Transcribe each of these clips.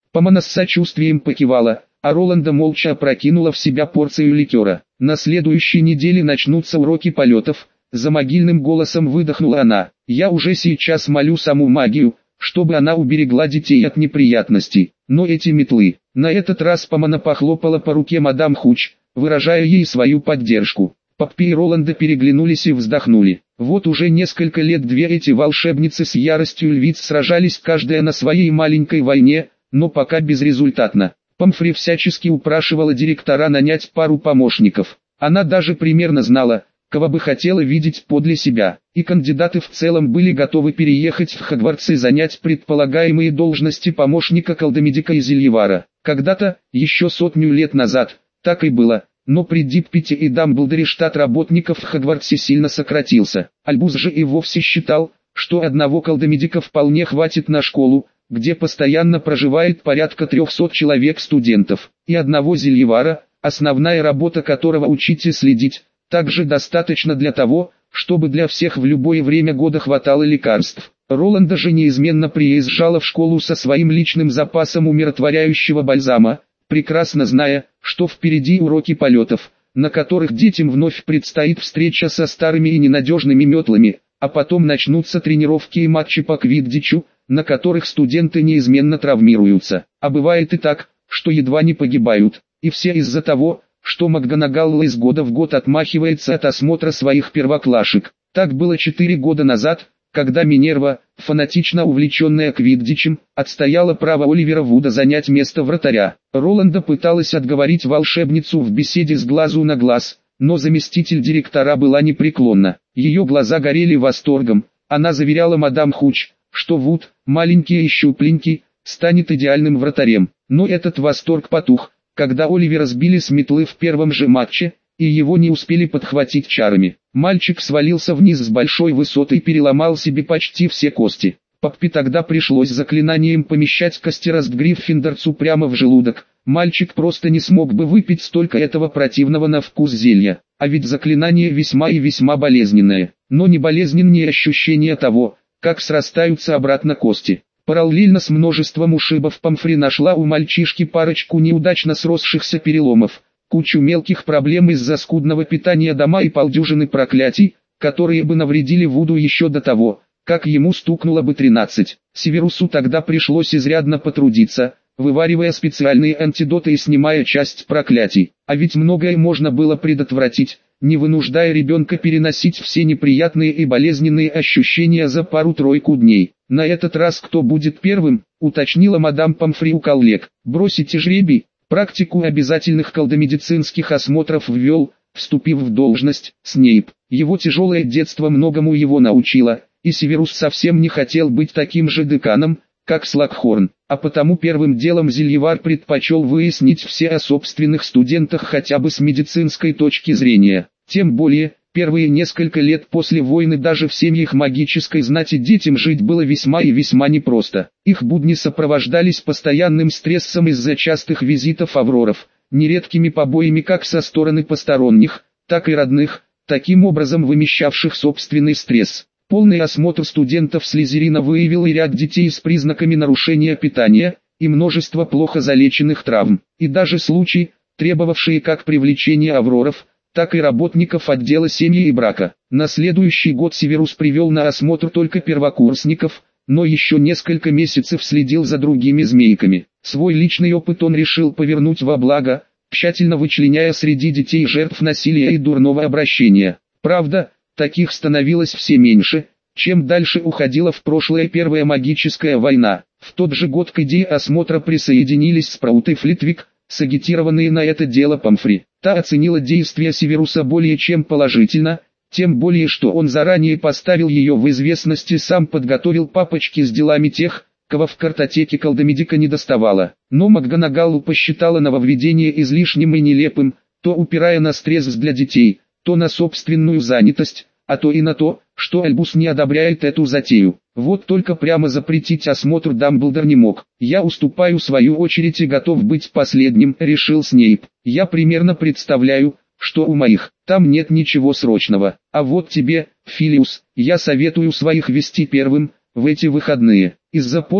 Помона с сочувствием покивала, а Роланда молча опрокинула в себя порцию ликера. На следующей неделе начнутся уроки полетов, за могильным голосом выдохнула она. Я уже сейчас молю саму магию, чтобы она уберегла детей от неприятностей. Но эти метлы. На этот раз Помона похлопала по руке мадам Хуч, выражая ей свою поддержку. Поппи и Роланда переглянулись и вздохнули. Вот уже несколько лет две эти волшебницы с яростью львиц сражались каждая на своей маленькой войне, но пока безрезультатно. Помфри всячески упрашивала директора нанять пару помощников. Она даже примерно знала, кого бы хотела видеть подле себя, и кандидаты в целом были готовы переехать в Хогвартс и занять предполагаемые должности помощника колдомедика и зельевара. Когда-то, еще 100 лет назад, так и было, но при Диппете и Дамблдоре штат работников в Хогвартсе сильно сократился. Альбус же и вовсе считал, что одного колдомедика вполне хватит на школу, где постоянно проживает порядка 300 человек-студентов, и одного зельевара, основная работа которого учить и следить, также достаточно для того, чтобы для всех в любое время года хватало лекарств. Роланда же неизменно приезжала в школу со своим личным запасом умиротворяющего бальзама, прекрасно зная, что впереди уроки полетов, на которых детям вновь предстоит встреча со старыми и ненадежными метлами, а потом начнутся тренировки и матчи по квиддичу, на которых студенты неизменно травмируются. А бывает и так, что едва не погибают, и все из-за того, что МакГонагалл из года в год отмахивается от осмотра своих первоклашек. Так было 4 года назад, когда Минерва, фанатично увлеченная квиддичем, отстояла право Оливера Вуда занять место вратаря. Роланда пыталась отговорить волшебницу в беседе с глазу на глаз, но заместитель директора была непреклонна. Ее глаза горели восторгом, она заверяла мадам Хуч, что Вуд, маленький и щупленький, станет идеальным вратарем. Но этот восторг потух, когда Оливера сбили с метлы в первом же матче, и его не успели подхватить чарами. Мальчик свалился вниз с большой высоты и переломал себе почти все кости. Поппи тогда пришлось заклинанием помещать костерост Гриффиндорцу прямо в желудок. Мальчик просто не смог бы выпить столько этого противного на вкус зелья. А ведь заклинание весьма и весьма болезненное. Но не болезненнее ощущение того, как срастаются обратно кости. Параллельно с множеством ушибов Помфри нашла у мальчишки парочку неудачно сросшихся переломов, кучу мелких проблем из-за скудного питания дома и полдюжины проклятий, которые бы навредили Вуду еще до того, как ему стукнуло бы 13. Северусу тогда пришлось изрядно потрудиться, вываривая специальные антидоты и снимая часть проклятий. А ведь многое можно было предотвратить, не вынуждая ребенка переносить все неприятные и болезненные ощущения за пару-тройку дней. На этот раз кто будет первым, уточнила мадам Помфри у коллег. Бросите жребий. Практику обязательных колдомедицинских осмотров ввел, вступив в должность, Снейп. Его тяжелое детство многому его научило, и Северус совсем не хотел быть таким же деканом, как Слакхорн, а потому первым делом зельевар предпочел выяснить все о собственных студентах хотя бы с медицинской точки зрения. Тем более, первые несколько лет после войны даже в семьях магической знати детям жить было весьма и весьма непросто. Их будни сопровождались постоянным стрессом из-за частых визитов авроров, нередкими побоями как со стороны посторонних, так и родных, таким образом вымещавших собственный стресс. Полный осмотр студентов Слизерина выявил и ряд детей с признаками нарушения питания, и множество плохо залеченных травм, и даже случаи, требовавшие как привлечения авроров, так и работников отдела семьи и брака. На следующий год Северус привел на осмотр только первокурсников, но еще несколько месяцев следил за другими змейками. Свой личный опыт он решил повернуть во благо, тщательно вычленяя среди детей жертв насилия и дурного обращения. Правда, таких становилось все меньше, чем дальше уходила в прошлое Первая магическая война. В тот же год к идее осмотра присоединились Спраут и Флитвик, сагитированные на это дело Помфри. Та оценила действия Северуса более чем положительно, тем более что он заранее поставил ее в известность и сам подготовил папочки с делами тех, кого в картотеке колдомедика не доставало. Но МакГонагалл посчитала нововведение излишним и нелепым, то упирая на стресс для детей, то на собственную занятость, а то и на то, что Альбус не одобряет эту затею. Вот только прямо запретить осмотр Дамблдор не мог. «Я уступаю свою очередь и готов быть последним», — решил Снейп. «Я примерно представляю, что у моих, там нет ничего срочного. А вот тебе, Филиус, я советую своих вести первым, в эти выходные. Из-за Поттера,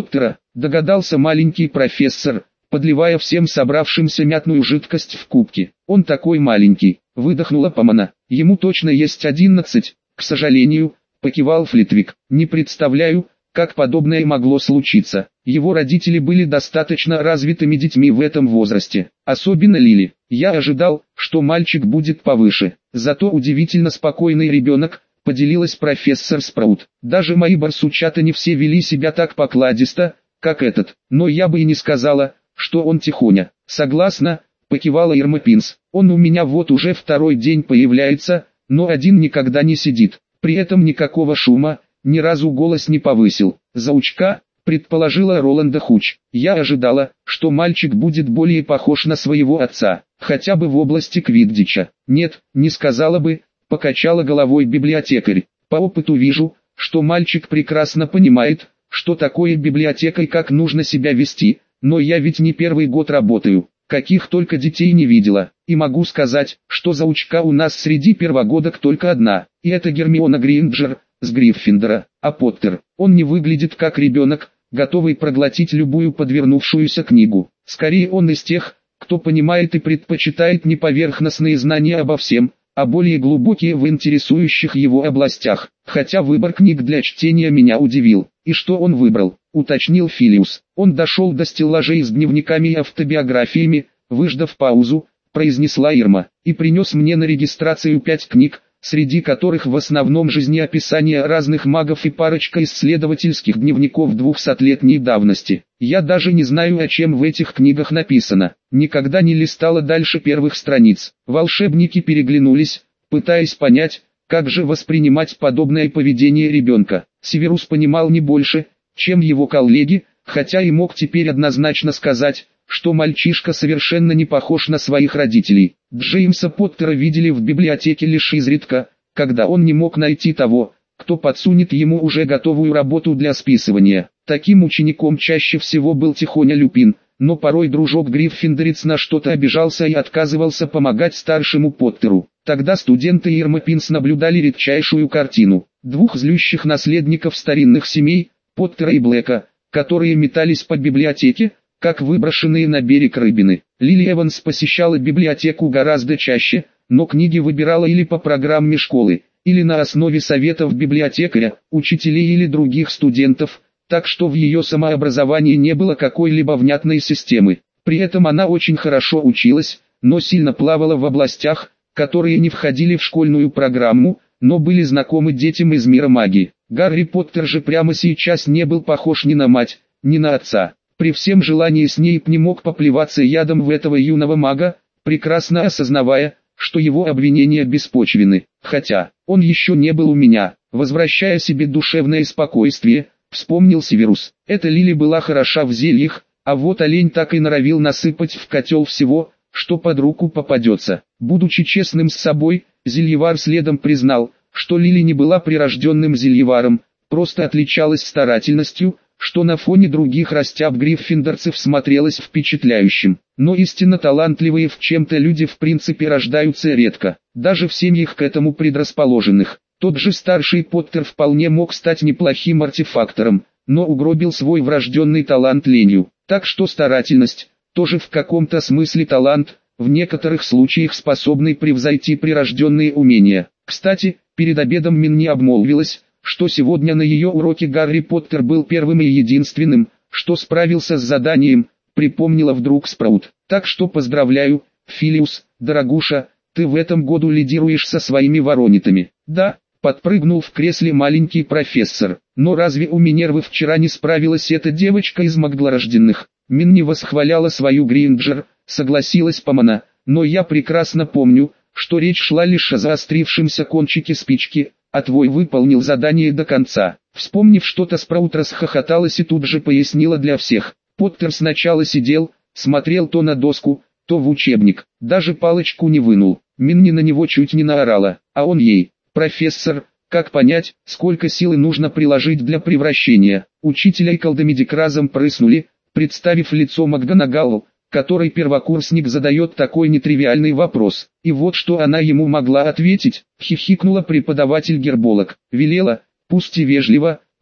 Догадался маленький профессор, подливая всем собравшимся мятную жидкость в кубки. Он такой маленький, выдохнула Помана. Ему точно есть 11, к сожалению, покивал Флитвик. Не представляю, как подобное могло случиться. Его родители были достаточно развитыми детьми в этом возрасте, особенно Лили. Я ожидал, что мальчик будет повыше, зато удивительно спокойный ребенок, поделилась профессор Спраут. Даже мои барсучата не все вели себя так покладисто, как этот, но я бы и не сказала, что он тихоня. Согласна, покивала Ирма Пинс. Он у меня вот уже второй день появляется, но один никогда не сидит. При этом никакого шума, ни разу голос не повысил. Заучка, предположила Роланда Хуч. Я ожидала, что мальчик будет более похож на своего отца, хотя бы в области квиддича. Нет, не сказала бы, покачала головой библиотекарь. По опыту вижу, что мальчик прекрасно понимает, что такое библиотека и как нужно себя вести, но я ведь не первый год работаю, каких только детей не видела, и могу сказать, что заучка у нас среди первогодок только одна, и это Гермиона Грейнджер, с Гриффиндора, а Поттер, он не выглядит как ребенок, готовый проглотить любую подвернувшуюся книгу. Скорее он из тех, кто понимает и предпочитает не поверхностные знания обо всем, а более глубокие в интересующих его областях. Хотя выбор книг для чтения меня удивил. И что он выбрал, уточнил Филиус. Он дошел до стеллажей с дневниками и автобиографиями, выждав паузу, произнесла Ирма, и принес мне на регистрацию 5 книг, среди которых в основном жизнеописания разных магов и парочка исследовательских дневников 200-летней давности. Я даже не знаю, о чем в этих книгах написано. Никогда не листала дальше первых страниц. Волшебники переглянулись, пытаясь понять, как же воспринимать подобное поведение ребенка. Северус понимал не больше, чем его коллеги, хотя и мог теперь однозначно сказать, что мальчишка совершенно не похож на своих родителей. Джеймса Поттера видели в библиотеке лишь изредка, когда он не мог найти того, кто подсунет ему уже готовую работу для списывания. Таким учеником чаще всего был тихоня Люпин, но порой дружок Гриффиндорец на что-то обижался и отказывался помогать старшему Поттеру. Тогда студенты Ирма Пинс наблюдали редчайшую картину. Двух злющих наследников старинных семей, Поттера и Блэка, которые метались по библиотеке, как выброшенные на берег рыбины. Лили Эванс посещала библиотеку гораздо чаще, но книги выбирала или по программе школы, или на основе советов библиотекаря, учителей или других студентов, так что в ее самообразовании не было какой-либо внятной системы. При этом она очень хорошо училась, но сильно плавала в областях, которые не входили в школьную программу, но были знакомы детям из мира магии. Гарри Поттер же прямо сейчас не был похож ни на мать, ни на отца. При всем желании Снейп не мог поплеваться ядом в этого юного мага, прекрасно осознавая, что его обвинения беспочвенны. Хотя, он еще не был у меня, возвращая себе душевное спокойствие, вспомнил Северус. Эта Лили была хороша в зельях, а вот олень так и норовил насыпать в котел всего, что под руку попадется. Будучи честным с собой, зельевар следом признал, что Лили не была прирожденным зельеваром, просто отличалась старательностью, что на фоне других растяб гриффиндорцев смотрелось впечатляющим. Но истинно талантливые в чем-то люди в принципе рождаются редко, даже в семьях к этому предрасположенных. Тот же старший Поттер вполне мог стать неплохим артефактором, но угробил свой врожденный талант ленью. Так что старательность, тоже в каком-то смысле талант, в некоторых случаях способный превзойти прирожденные умения. Кстати, перед обедом Минни обмолвилась, что сегодня на ее уроке Гарри Поттер был первым и единственным, что справился с заданием, припомнила вдруг Спраут. Так что поздравляю, Филиус, дорогуша, ты в этом году лидируешь со своими воронитами. Да, подпрыгнул в кресле маленький профессор. Но разве у Минервы вчера не справилась эта девочка из маглорожденных? Минни восхваляла свою Грейнджер, согласилась Помана, но я прекрасно помню, что речь шла лишь о заострившемся кончике спички, а твой выполнил задание до конца. Вспомнив что-то, Спраут расхохоталась и тут же пояснила для всех. Поттер сначала сидел, смотрел то на доску, то в учебник, даже палочку не вынул. Минни на него чуть не наорала, а он ей: «Профессор, как понять, сколько силы нужно приложить для превращения?» Учителя и колдомедик разом прыснули, представив лицо МакГонагал, которой первокурсник задает такой нетривиальный вопрос. И вот что она ему могла ответить, хихикнула преподаватель Герболог. Велела, пусть и вежливо,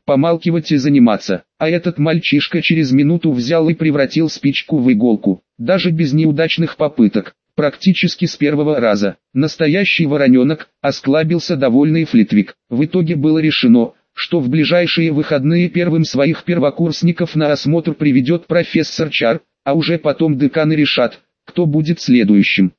помалкивать и заниматься. А этот мальчишка через минуту взял и превратил спичку в иголку, даже без неудачных попыток, практически с первого раза. Настоящий вороненок, осклабился довольный Флитвик. В итоге было решено, что в ближайшие выходные первым своих первокурсников на осмотр приведет профессор Чар, а уже потом деканы решат, кто будет следующим.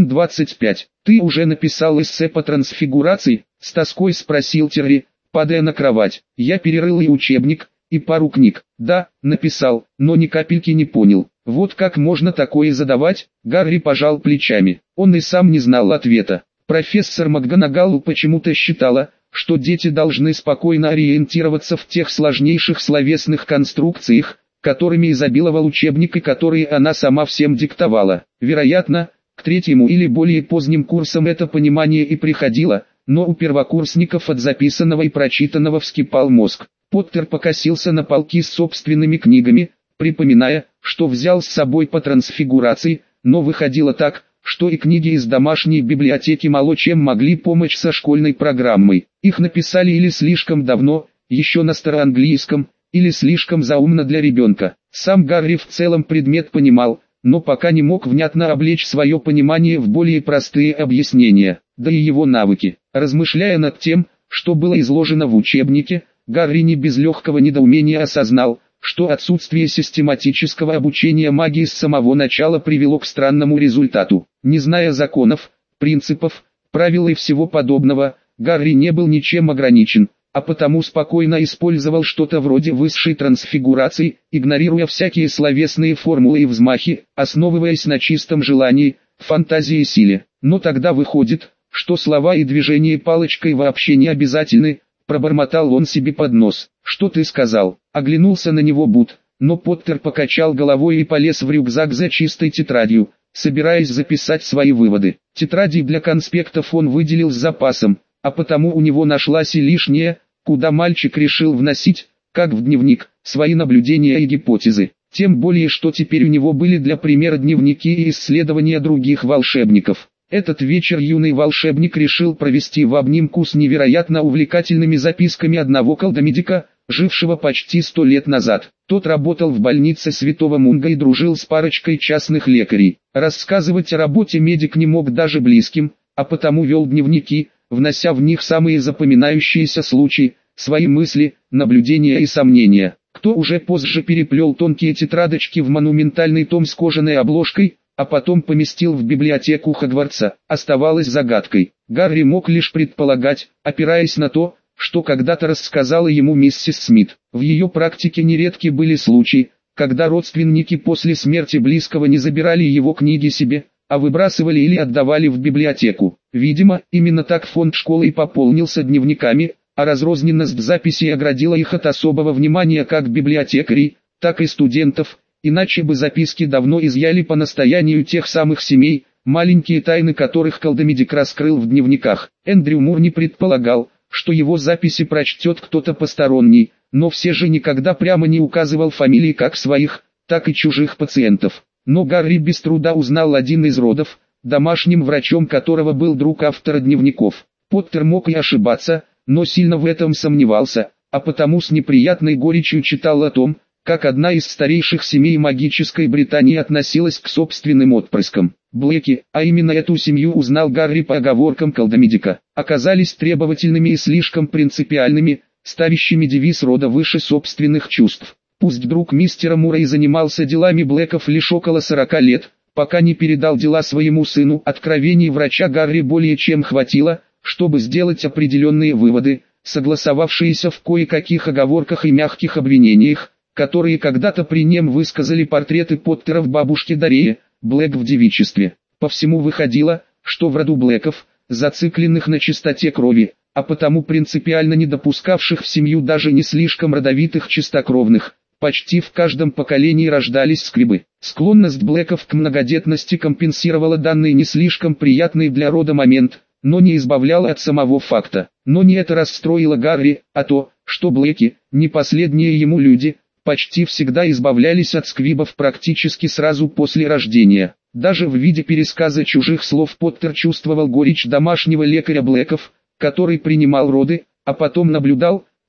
1.25. «Ты уже написал эссе по трансфигурации?» — с тоской спросил Терри, падая на кровать. Я перерыл и учебник, и пару книг. Да, написал, но ни капельки не понял. Вот как можно такое задавать? Гарри пожал плечами. Он и сам не знал ответа. Профессор МакГонагал почему-то считала, что дети должны спокойно ориентироваться в тех сложнейших словесных конструкциях, которыми изобиловал учебник и которые она сама всем диктовала. Вероятно, к третьему или более поздним курсам это понимание и приходило, но у первокурсников от записанного и прочитанного вскипал мозг. Поттер покосился на полки с собственными книгами, припоминая, что взял с собой по трансфигурации, но выходило так, что и книги из домашней библиотеки мало чем могли помочь со школьной программой. Их написали или слишком давно, еще на староанглийском, или слишком заумно для ребенка. Сам Гарри в целом предмет понимал, но пока не мог внятно облечь свое понимание в более простые объяснения, да и его навыки. Размышляя над тем, что было изложено в учебнике, Гарри не без легкого недоумения осознал, что отсутствие систематического обучения магии с самого начала привело к странному результату. Не зная законов, принципов, правил и всего подобного, Гарри не был ничем ограничен, а потому спокойно использовал что-то вроде высшей трансфигурации, игнорируя всякие словесные формулы и взмахи, основываясь на чистом желании, фантазии и силе. Но тогда выходит, что слова и движения палочкой вообще не обязательны, пробормотал он себе под нос. «Что ты сказал?» — оглянулся на него Бут, но Поттер покачал головой и полез в рюкзак за чистой тетрадью, собираясь записать свои выводы. Тетради для конспектов он выделил с запасом, а потому у него нашлась и лишняя, куда мальчик решил вносить, как в дневник, свои наблюдения и гипотезы. Тем более, что теперь у него были для примера дневники и исследования других волшебников. Этот вечер юный волшебник решил провести в обнимку с невероятно увлекательными записками одного колдомедика, жившего почти 100 лет назад. Тот работал в больнице Святого Мунга и дружил с парочкой частных лекарей. Рассказывать о работе медик не мог даже близким, а потому вел дневники, внося в них самые запоминающиеся случаи, свои мысли, наблюдения и сомнения. Кто уже позже переплел тонкие тетрадочки в монументальный том с кожаной обложкой, а потом поместил в библиотеку Хогвартса, оставалось загадкой. Гарри мог лишь предполагать, опираясь на то, что когда-то рассказала ему миссис Смит. В ее практике нередки были случаи, когда родственники после смерти близкого не забирали его книги себе, а выбрасывали или отдавали в библиотеку. Видимо, именно так фонд школы и пополнился дневниками, а разрозненность записей оградила их от особого внимания как библиотекарей, так и студентов, иначе бы записки давно изъяли по настоянию тех самых семей, маленькие тайны которых колдомедик раскрыл в дневниках. Эндрю Мур не предполагал, что его записи прочтет кто-то посторонний, но все же никогда прямо не указывал фамилии как своих, так и чужих пациентов. Но Гарри без труда узнал один из родов, домашним врачом которого был друг автора дневников. Поттер мог и ошибаться, но сильно в этом сомневался, а потому с неприятной горечью читал о том, как одна из старейших семей магической Британии относилась к собственным отпрыскам. Блэки, а именно эту семью узнал Гарри по оговоркам колдомедика, оказались требовательными и слишком принципиальными, ставящими девиз рода выше собственных чувств. Пусть друг мистера Мура и занимался делами Блэков лишь около 40 лет, пока не передал дела своему сыну, откровений врача Гарри более чем хватило, чтобы сделать определенные выводы, согласовавшиеся в кое-каких оговорках и мягких обвинениях, которые когда-то при нем высказали портреты Поттера в бабушке Дарее, Блэк в девичестве. По всему выходило, что в роду Блэков, зацикленных на чистоте крови, а потому принципиально не допускавших в семью даже не слишком родовитых чистокровных, почти в каждом поколении рождались сквибы. Склонность Блэков к многодетности компенсировала данный не слишком приятный для рода момент, но не избавляла от самого факта. Но не это расстроило Гарри, а то, что Блэки, не последние ему люди, почти всегда избавлялись от сквибов практически сразу после рождения. Даже в виде пересказа чужих слов Поттер чувствовал горечь домашнего лекаря Блэков, который принимал роды, а потом наблюдал,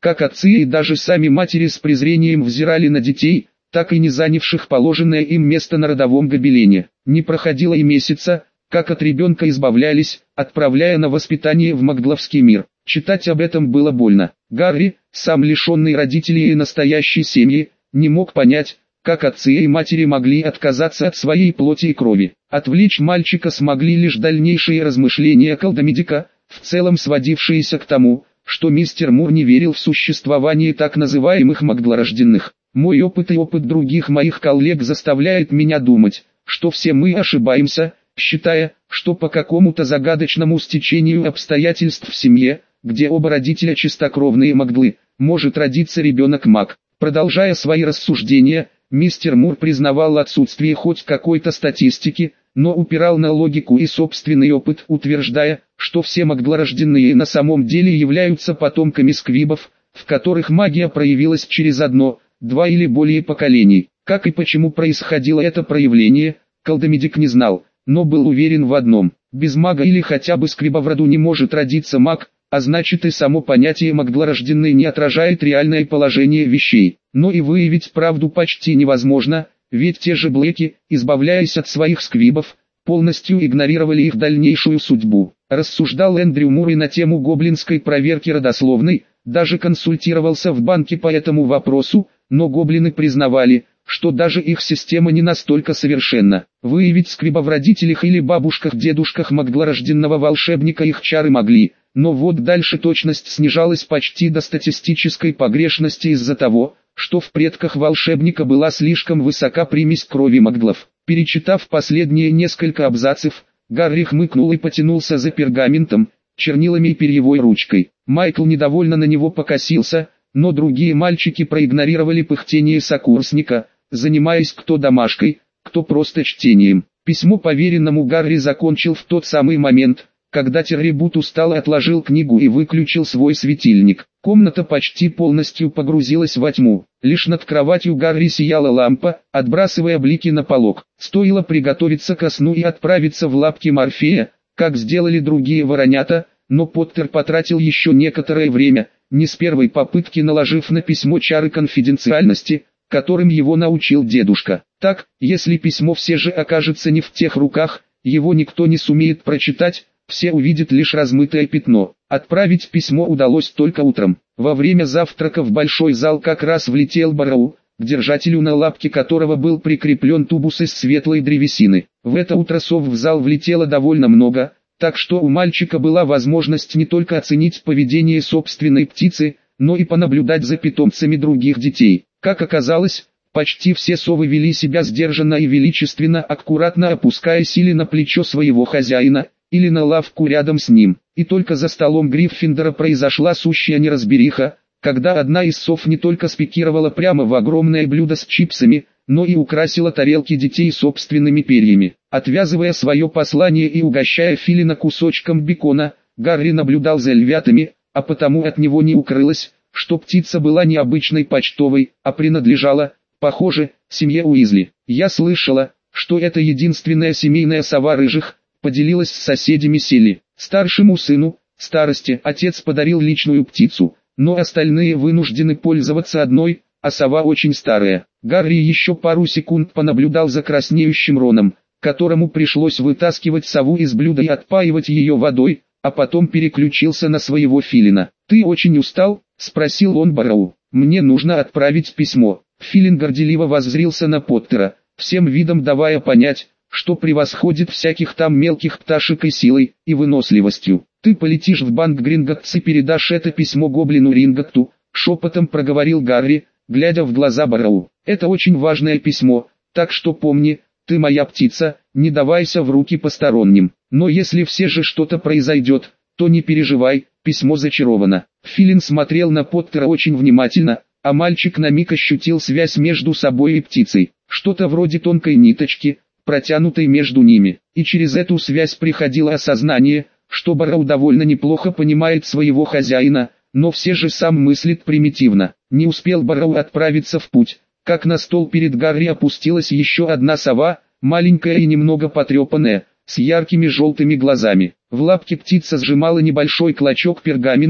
как отцы и даже сами матери с презрением взирали на детей, так и не занявших положенное им место на родовом гобелене. Не проходило и месяца, как от ребенка избавлялись, отправляя на воспитание в Макгловский мир. Читать об этом было больно. Гарри, сам лишенный родителей и настоящей семьи, не мог понять, как отцы и матери могли отказаться от своей плоти и крови. Отвлечь мальчика смогли лишь дальнейшие размышления колдомедика, в целом сводившиеся к тому, что мистер Мур не верил в существование так называемых макглорожденных. Мой опыт и опыт других моих коллег заставляет меня думать, что все мы ошибаемся, считая, что по какому-то загадочному стечению обстоятельств в семье, где оба родителя чистокровные макглы, может родиться ребенок-маг. Продолжая свои рассуждения, мистер Мур признавал отсутствие хоть какой-то статистики, но упирал на логику и собственный опыт, утверждая, что все макглорожденные на самом деле являются потомками сквибов, в которых магия проявилась через одно, два или более поколений. Как и почему происходило это проявление, колдомедик не знал, но был уверен в одном: без мага или хотя бы сквиба в роду не может родиться маг, а значит и само понятие макглорожденный не отражает реальное положение вещей. Но и выявить правду почти невозможно, ведь те же Блэки, избавляясь от своих сквибов, полностью игнорировали их дальнейшую судьбу. Рассуждал Эндрю Мур и на тему гоблинской проверки родословной, даже консультировался в банке по этому вопросу, но гоблины признавали, что даже их система не настолько совершенна. Выявить сквиба в родителях или бабушках-дедушках макглорожденного волшебника их чары могли, но вот дальше точность снижалась почти до статистической погрешности из-за того, что в предках волшебника была слишком высока примесь крови макглов. Перечитав последние несколько абзацев, Гарри хмыкнул и потянулся за пергаментом, чернилами и перьевой ручкой. Майкл недовольно на него покосился, но другие мальчики проигнорировали пыхтение сокурсника, занимаясь кто домашкой, кто просто чтением. Письмо поверенному Гарри закончил в тот самый момент, когда Террибут устал и отложил книгу и выключил свой светильник. Комната почти полностью погрузилась во тьму. Лишь над кроватью Гарри сияла лампа, отбрасывая блики на полог. Стоило приготовиться ко сну и отправиться в лапки Морфея, как сделали другие воронята, но Поттер потратил еще некоторое время, не с первой попытки наложив на письмо чары конфиденциальности, которым его научил дедушка. Так, если письмо все же окажется не в тех руках, его никто не сумеет прочитать, все увидят лишь размытое пятно. Отправить письмо удалось только утром. Во время завтрака в большой зал как раз влетел Барроу, к держателю на лапке которого был прикреплен тубус из светлой древесины. В это утро сов в зал влетело довольно много, так что у мальчика была возможность не только оценить поведение собственной птицы, но и понаблюдать за питомцами других детей. Как оказалось, почти все совы вели себя сдержанно и величественно, аккуратно опускаясь или на плечо своего хозяина, или на лавку рядом с ним. И только за столом Гриффиндора произошла сущая неразбериха, когда одна из сов не только спикировала прямо в огромное блюдо с чипсами, но и украсила тарелки детей собственными перьями. Отвязывая свое послание и угощая Филина кусочком бекона, Гарри наблюдал за львятами, а потому от него не укрылось, что птица была не обычной почтовой, а принадлежала, похоже, семье Уизли. «Я слышала, что это единственная семейная сова рыжих», — поделилась с соседями Селли. Старшему сыну, старости, отец подарил личную птицу, но остальные вынуждены пользоваться одной, а сова очень старая. Гарри еще пару секунд понаблюдал за краснеющим Роном, которому пришлось вытаскивать сову из блюда и отпаивать ее водой, а потом переключился на своего Филина. «Ты очень устал?» — спросил он Барроу. «Мне нужно отправить письмо». Филин горделиво воззрился на Поттера, всем видом давая понять, что превосходит всяких там мелких пташек и силой, и выносливостью. «Ты полетишь в банк Гринготтс и передашь это письмо гоблину Ринготту», — шепотом проговорил Гарри, глядя в глаза Барроу. «Это очень важное письмо, так что помни, ты моя птица, не давайся в руки посторонним. Но если все же что-то произойдет, то не переживай, письмо зачаровано». Филин смотрел на Поттера очень внимательно, а мальчик на миг ощутил связь между собой и птицей, что-то вроде тонкой ниточки, протянутой между ними, и через эту связь приходило осознание, что Барроу довольно неплохо понимает своего хозяина, но все же сам мыслит примитивно. Не успел Барроу отправиться в путь, как на стол перед Гарри опустилась еще одна сова, маленькая и немного потрепанная, с яркими желтыми глазами. В лапке птица сжимала небольшой клочок пергамента,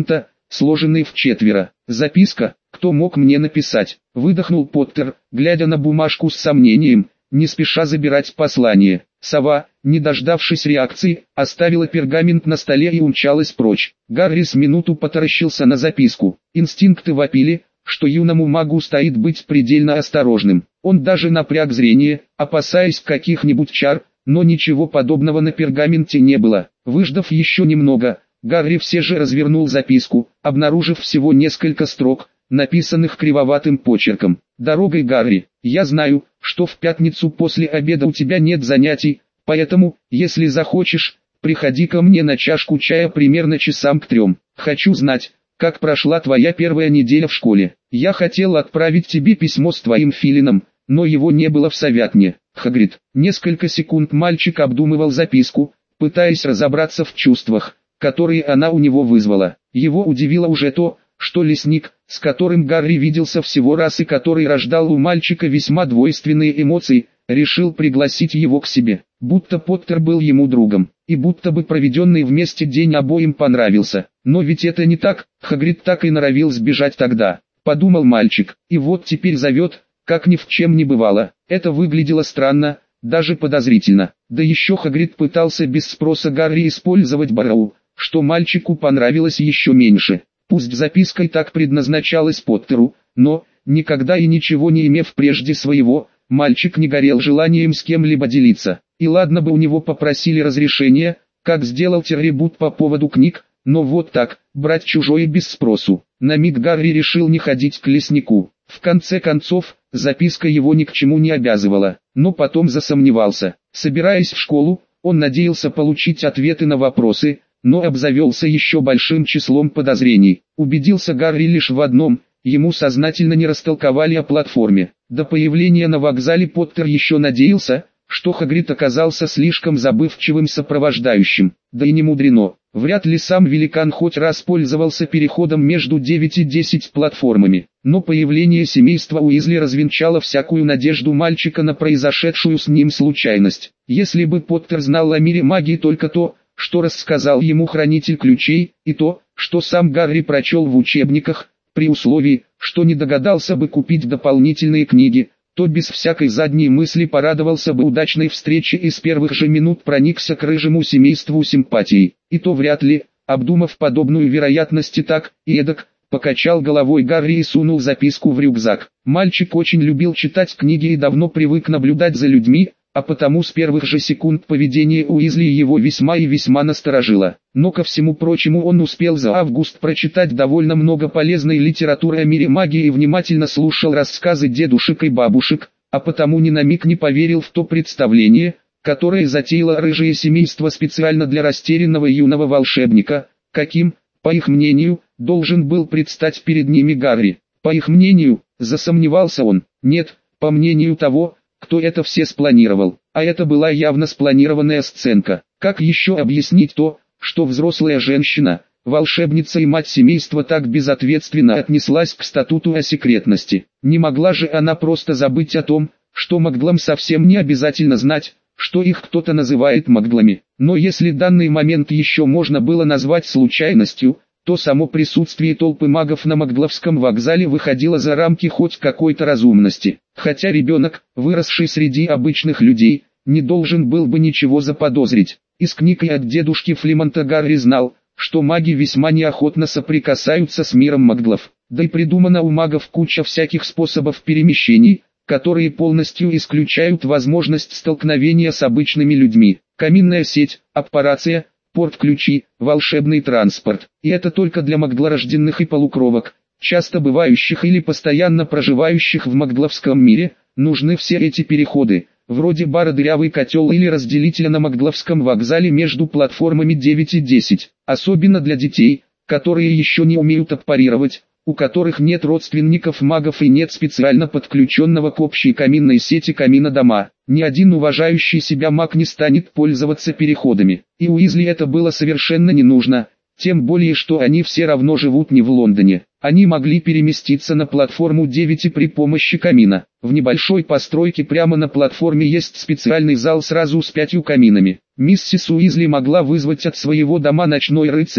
сложенный в четверо. Записка, кто мог мне написать? Выдохнул Поттер, глядя на бумажку с сомнением, не спеша забирать послание. Сова, не дождавшись реакции, оставила пергамент на столе и умчалась прочь. Гарри с минуту потаращился на записку. Инстинкты вопили, что юному магу стоит быть предельно осторожным. Он даже напряг зрение, опасаясь каких-нибудь чар, но ничего подобного на пергаменте не было. Выждав еще немного, Гарри все же развернул записку, обнаружив всего несколько строк, написанных кривоватым почерком. «Дорогой, Гарри, я знаю, что в пятницу после обеда у тебя нет занятий, поэтому, если захочешь, приходи ко мне на чашку чая примерно часам к 3. Хочу знать, как прошла твоя первая неделя в школе. Я хотел отправить тебе письмо с твоим филином, но его не было в Совятне. Хагрид». Несколько секунд мальчик обдумывал записку, пытаясь разобраться в чувствах, которые она у него вызвала. Его удивило уже то, что лесник, с которым Гарри виделся всего раз и который рождал у мальчика весьма двойственные эмоции, решил пригласить его к себе. Будто Поттер был ему другом, и будто бы проведенный вместе день обоим понравился. Но ведь это не так, Хагрид так и норовил сбежать тогда, подумал мальчик, и вот теперь зовет, как ни в чем не бывало. Это выглядело странно, даже подозрительно. Да еще Хагрид пытался без спроса Гарри использовать Барроу, что мальчику понравилось еще меньше. Пусть записка и так предназначалась Поттеру, но, никогда и ничего не имев прежде своего, мальчик не горел желанием с кем-либо делиться. И ладно бы у него попросили разрешения, как сделал Террибут по поводу книг, но вот так, брать чужое без спросу. На миг Гарри решил не ходить к леснику. В конце концов, записка его ни к чему не обязывала, но потом засомневался. Собираясь в школу, он надеялся получить ответы на вопросы, но обзавелся еще большим числом подозрений. Убедился Гарри лишь в одном: ему сознательно не растолковали о платформе. До появления на вокзале Поттер еще надеялся, что Хагрид оказался слишком забывчивым сопровождающим. Да и не мудрено. Вряд ли сам великан хоть раз пользовался переходом между 9 и 10 платформами. Но появление семейства Уизли развенчало всякую надежду мальчика на произошедшую с ним случайность. Если бы Поттер знал о мире магии только то, что рассказал ему хранитель ключей, и то, что сам Гарри прочел в учебниках, при условии, что не догадался бы купить дополнительные книги, то без всякой задней мысли порадовался бы удачной встрече и с первых же минут проникся к рыжему семейству симпатией. И то вряд ли, обдумав подобную вероятность и так, и эдак, покачал головой Гарри и сунул записку в рюкзак. Мальчик очень любил читать книги и давно привык наблюдать за людьми, а потому с первых же секунд поведение Уизли его весьма и весьма насторожило. Но ко всему прочему он успел за август прочитать довольно много полезной литературы о мире магии и внимательно слушал рассказы дедушек и бабушек, а потому ни на миг не поверил в то представление, которое затеяло рыжее семейство специально для растерянного юного волшебника, каким, по их мнению, должен был предстать перед ними Гарри. По их мнению, засомневался он, нет, по мнению того, кто это все спланировал. А это была явно спланированная сценка. Как еще объяснить то, что взрослая женщина, волшебница и мать семейства так безответственно отнеслась к статуту о секретности? Не могла же она просто забыть о том, что маглам совсем не обязательно знать, что их кто-то называет маглами. Но если данный момент еще можно было назвать случайностью, то само присутствие толпы магов на Магловском вокзале выходило за рамки хоть какой-то разумности. Хотя ребенок, выросший среди обычных людей, не должен был бы ничего заподозрить. Из книг и от дедушки Флимонта Гарри знал, что маги весьма неохотно соприкасаются с миром маглов. Да и придумана у магов куча всяких способов перемещений, которые полностью исключают возможность столкновения с обычными людьми. Каминная сеть, аппарация, порт-ключи, волшебный транспорт. И это только для маглорожденных и полукровок, часто бывающих или постоянно проживающих в магловском мире, нужны все эти переходы, вроде бара «Дырявый котел» или разделителя на Магловском вокзале между платформами 9 и 10. Особенно для детей, которые еще не умеют аппарировать, у которых нет родственников магов и нет специально подключенного к общей каминной сети камина-дома. Ни один уважающий себя маг не станет пользоваться переходами. И Уизли это было совершенно не нужно, тем более что они все равно живут не в Лондоне. Они могли переместиться на платформу 9 и при помощи камина. В небольшой постройке прямо на платформе есть специальный зал сразу с 5 каминами. Миссис Уизли могла вызвать от своего дома ночной рыцарь,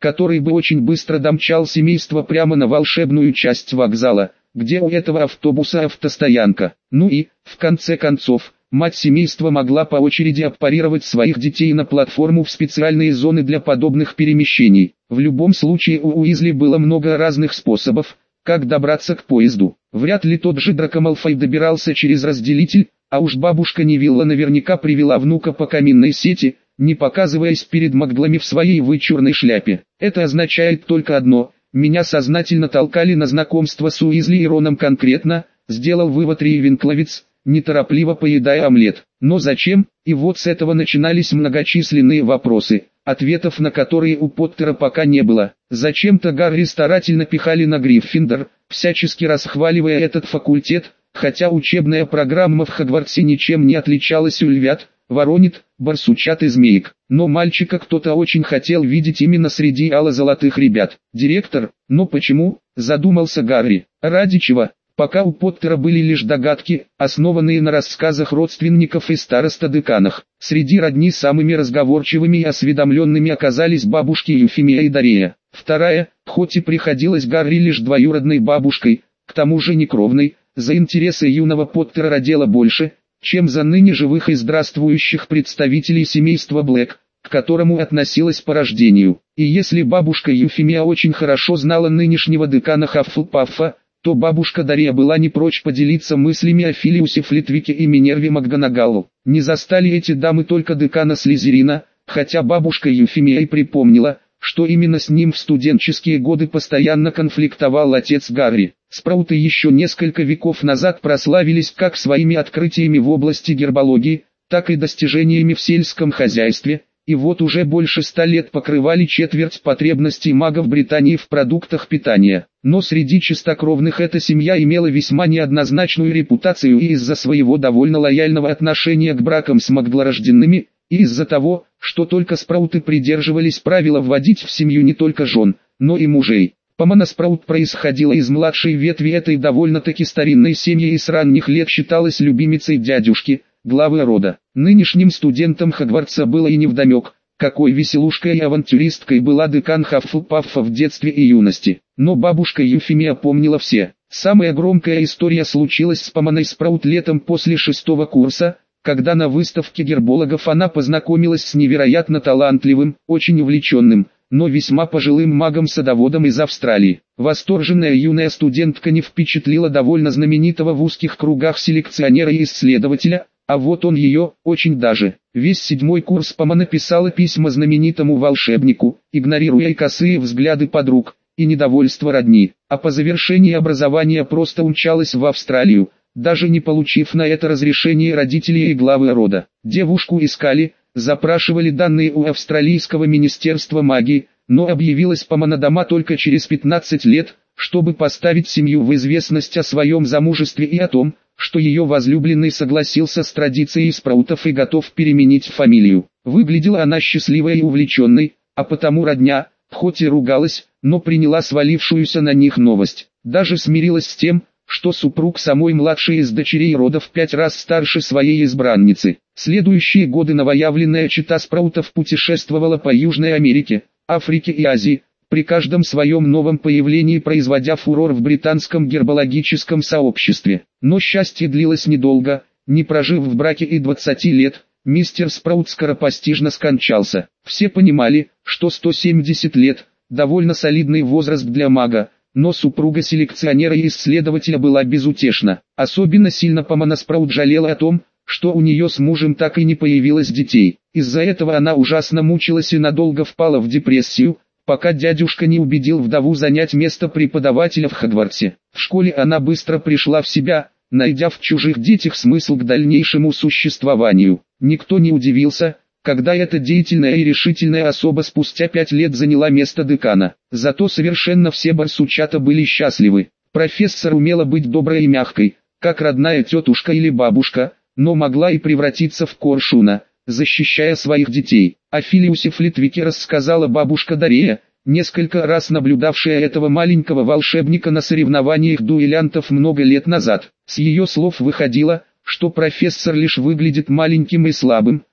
который бы очень быстро домчал семейство прямо на волшебную часть вокзала, где у этого автобуса автостоянка. Ну и, в конце концов, мать семейства могла по очереди аппарировать своих детей на платформу в специальные зоны для подобных перемещений. В любом случае у Уизли было много разных способов, как добраться к поезду. Вряд ли тот же Драко Малфой добирался через разделитель, а уж бабушка Невилла наверняка привела внука по каминной сети, не показываясь перед маглами в своей вычурной шляпе. Это означает только одно: меня сознательно толкали на знакомство с Уизли и Роном конкретно, сделал вывод Рейвенкловец, неторопливо поедая омлет. Но зачем? И вот с этого начинались многочисленные вопросы, ответов на которые у Поттера пока не было. Зачем-то Гарри старательно пихали на Гриффиндор, всячески расхваливая этот факультет, хотя учебная программа в Хогвартсе ничем не отличалась у львят, воронит, барсучат и змеек. Но мальчика кто-то очень хотел видеть именно среди ало-золотых ребят. Директор, но почему, задумался Гарри, ради чего? Пока у Поттера были лишь догадки, основанные на рассказах родственников и староста-деканах. Среди родни самыми разговорчивыми и осведомленными оказались бабушки Юфимия и Дарея. Вторая, хоть и приходилась Гарри лишь двоюродной бабушкой, к тому же некровной, за интересы юного Поттера родила больше, чем за ныне живых и здравствующих представителей семейства Блэк, к которому относилась по рождению. И если бабушка Юфимия очень хорошо знала нынешнего декана Хаффлпаффа, то бабушка Дарья была не прочь поделиться мыслями о Филиусе Флитвике и Минерве МакГонагалл. Не застали эти дамы только декана Слизерина, хотя бабушка Юфимия и припомнила, что именно с ним в студенческие годы постоянно конфликтовал отец Гарри. Спрауты еще несколько веков назад прославились как своими открытиями в области гербологии, так и достижениями в сельском хозяйстве, и вот уже больше 100 лет покрывали четверть потребностей магов Британии в продуктах питания. Но среди чистокровных эта семья имела весьма неоднозначную репутацию и из-за своего довольно лояльного отношения к бракам с маглорожденными, и из-за того, что только спрауты придерживались правила вводить в семью не только жен, но и мужей. Помана Спраут происходила из младшей ветви этой довольно-таки старинной семьи и с ранних лет считалась любимицей дядюшки, главы рода. Нынешним студентам Хогвартса было и невдомек, какой веселушкой и авантюристкой была декан Хаффлпаффа в детстве и юности. Но бабушка Юфимия помнила все. Самая громкая история случилась с Поманой Спраут летом после 6-го курса, когда на выставке гербологов она познакомилась с невероятно талантливым, очень увлеченным, но весьма пожилым магом-садоводом из Австралии. Восторженная юная студентка не впечатлила довольно знаменитого в узких кругах селекционера и исследователя, а вот он ее, очень даже. Весь 7-й курс Помана писала письма знаменитому волшебнику, игнорируя и косые взгляды подруг, и недовольство родни, а по завершении образования просто умчалась в Австралию, даже не получив на это разрешение родителей и главы рода. Девушку искали, запрашивали данные у австралийского министерства магии, но объявилась Помана дома только через 15 лет, чтобы поставить семью в известность о своем замужестве и о том, что ее возлюбленный согласился с традицией спраутов и готов переменить фамилию. Выглядела она счастливой и увлеченной, а потому родня, хоть и ругалась, но приняла свалившуюся на них новость. Даже смирилась с тем, что супруг самой младшей из дочерей рода в 5 раз старше своей избранницы. Следующие годы новоявленная чета спраутов путешествовала по Южной Америке, Африке и Азии, при каждом своем новом появлении производя фурор в британском гербологическом сообществе. Но счастье длилось недолго, не прожив в браке и 20 лет, мистер Спраут скоропостижно скончался. Все понимали, что 170 лет – довольно солидный возраст для мага, но супруга селекционера и исследователя была безутешна. Особенно сильно Помана Спраут жалела о том, что у нее с мужем так и не появилось детей. Из-за этого она ужасно мучилась и надолго впала в депрессию, пока дядюшка не убедил вдову занять место преподавателя в Хогвартсе. В школе она быстро пришла в себя, найдя в чужих детях смысл к дальнейшему существованию. Никто не удивился, когда эта деятельная и решительная особа спустя 5 лет заняла место декана. Зато совершенно все барсучата были счастливы. Профессор умела быть доброй и мягкой, как родная тетушка или бабушка, но могла и превратиться в коршуна, защищая своих детей. О Филиусе Флитвике рассказала бабушка Дарея, несколько раз наблюдавшая этого маленького волшебника на соревнованиях дуэлянтов много лет назад. С ее слов выходило, что профессор лишь выглядит маленьким и слабым,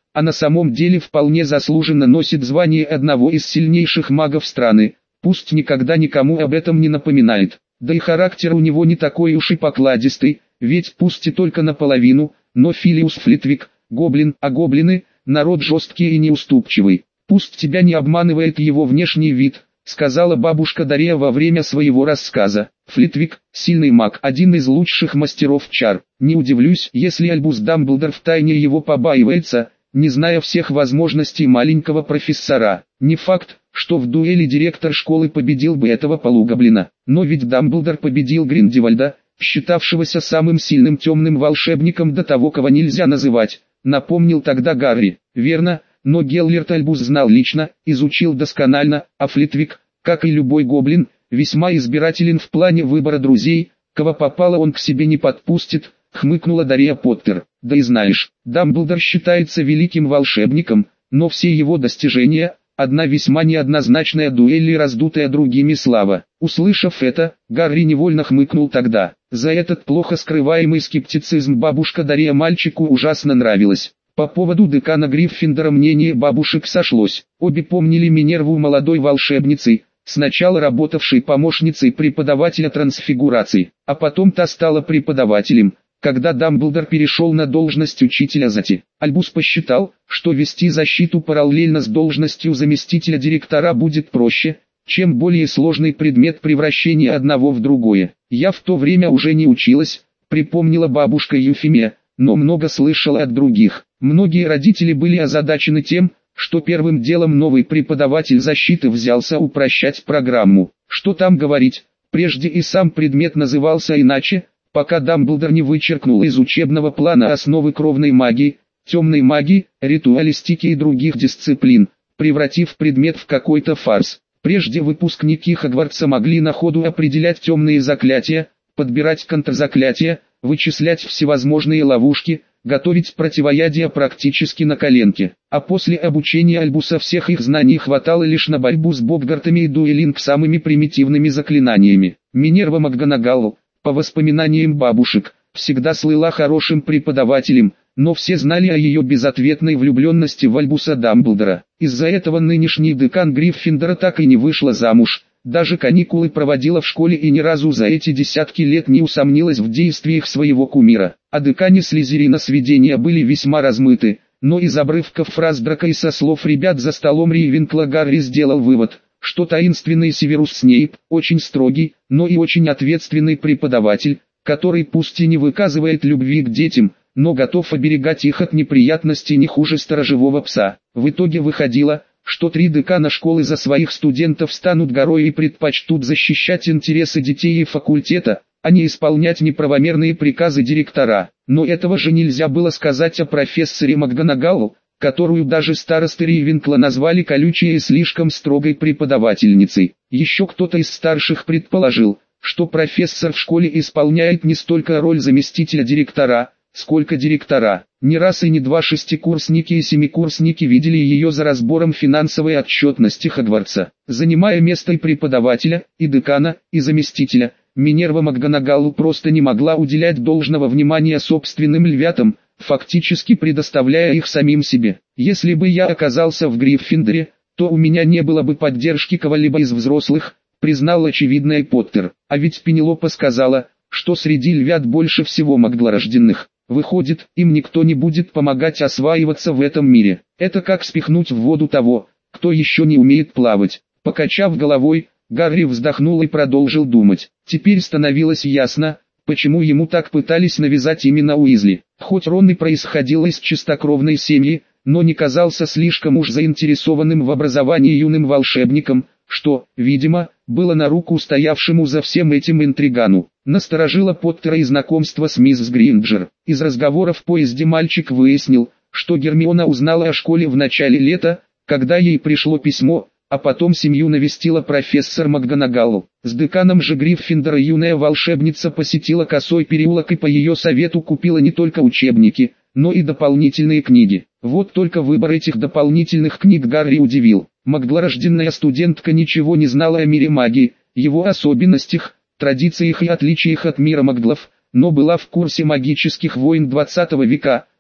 а на самом деле вполне заслуженно носит звание одного из сильнейших магов страны, пусть никогда никому об этом не напоминает. Да и характер у него не такой уж и покладистый, ведь пусть и только наполовину, но Филиус Флитвик, гоблин, а гоблины – народ жесткий и неуступчивый. «Пусть тебя не обманывает его внешний вид», — сказала бабушка Дарья во время своего рассказа. «Флитвик — сильный маг, один из лучших мастеров чар. Не удивлюсь, если Альбус Дамблдор втайне его побаивается, не зная всех возможностей маленького профессора. Не факт, что в дуэли директор школы победил бы этого полугоблина. Но ведь Дамблдор победил Гриндевальда, считавшегося самым сильным темным волшебником до того, кого нельзя называть», — напомнил тогда Гарри. «Верно. Но Геллерт Альбус знал лично, изучил досконально, а Флитвик, как и любой гоблин, весьма избирателен в плане выбора друзей, кого попало он к себе не подпустит», — хмыкнула Дарья Поттер. «Да и знаешь, Дамблдор считается великим волшебником, но все его достижения — одна весьма неоднозначная дуэль и раздутая другими слава». Услышав это, Гарри невольно хмыкнул тогда. За этот плохо скрываемый скептицизм бабушка Дарья мальчику ужасно нравилась. По поводу декана Гриффиндора мнение бабушек сошлось. Обе помнили Минерву молодой волшебницей, сначала работавшей помощницей преподавателя трансфигурации, а потом та стала преподавателем, когда Дамблдор перешел на должность учителя ЗАТИ. Альбус посчитал, что вести защиту параллельно с должностью заместителя директора будет проще, чем более сложный предмет превращения одного в другое. «Я в то время уже не училась», — припомнила бабушка Юфимия, но много слышала от других. Многие родители были озадачены тем, что первым делом новый преподаватель защиты взялся упрощать программу. Что там говорить, прежде и сам предмет назывался иначе, пока Дамблдор не вычеркнул из учебного плана основы кровной магии, темной магии, ритуалистики и других дисциплин, превратив предмет в какой-то фарс. Прежде выпускники Хогвартса могли на ходу определять темные заклятия, подбирать контрзаклятия, вычислять всевозможные ловушки, готовить противоядия практически на коленке. А после обучения Альбуса всех их знаний хватало лишь на борьбу с боггартами и дуэлинг самыми примитивными заклинаниями. Минерва МакГонагалл, по воспоминаниям бабушек, всегда слыла хорошим преподавателем, но все знали о ее безответной влюбленности в Альбуса Дамблдора. Из-за этого нынешний декан Гриффиндора так и не вышла замуж. Даже каникулы проводила в школе и ни разу за эти десятки лет не усомнилась в действиях своего кумира. О декане Слизерина сведения были весьма размыты, но из обрывков фраз Драка и со слов ребят за столом Рейвенкла Гарри сделал вывод, что таинственный Северус Снейп очень строгий, но и очень ответственный преподаватель, который пусть и не выказывает любви к детям, но готов оберегать их от неприятностей не хуже сторожевого пса. В итоге выходило, что 3 декана школы за своих студентов станут горой и предпочтут защищать интересы детей и факультета, а не исполнять неправомерные приказы директора. Но этого же нельзя было сказать о профессоре МакГонагалл, которую даже старосты Рейвенкла назвали колючей и слишком строгой преподавательницей. Еще кто-то из старших предположил, что профессор в школе исполняет не столько роль заместителя директора, сколько директора. Не раз и не два шестикурсники и семикурсники видели ее за разбором финансовой отчетности Хогвартса. Занимая место и преподавателя, и декана, и заместителя, Минерва МакГонагалл просто не могла уделять должного внимания собственным львятам, фактически предоставляя их самим себе. «Если бы я оказался в Гриффиндоре, то у меня не было бы поддержки кого-либо из взрослых», признал очевидное Поттер. А ведь Пенелопа сказала, что среди львят больше всего маглорожденных. Выходит, им никто не будет помогать осваиваться в этом мире. Это как спихнуть в воду того, кто еще не умеет плавать. Покачав головой, Гарри вздохнул и продолжил думать. Теперь становилось ясно, почему ему так пытались навязать именно Уизли. Хоть Рон и происходил из чистокровной семьи, но не казался слишком уж заинтересованным в образовании юным волшебником, что, видимо, было на руку стоявшему за всем этим интригану. Насторожило Поттера и знакомство с мисс Гринджер. Из разговора в поезде мальчик выяснил, что Гермиона узнала о школе в начале лета, когда ей пришло письмо, а потом семью навестила профессор МакГонагалл. С деканом же Гриффиндора юная волшебница посетила Косой переулок и по ее совету купила не только учебники, но и дополнительные книги. Вот только выбор этих дополнительных книг Гарри удивил. Маглорожденная студентка ничего не знала о мире магии, его особенностях, традициях и отличиях от мира маглов, но была в курсе магических войн 20 века,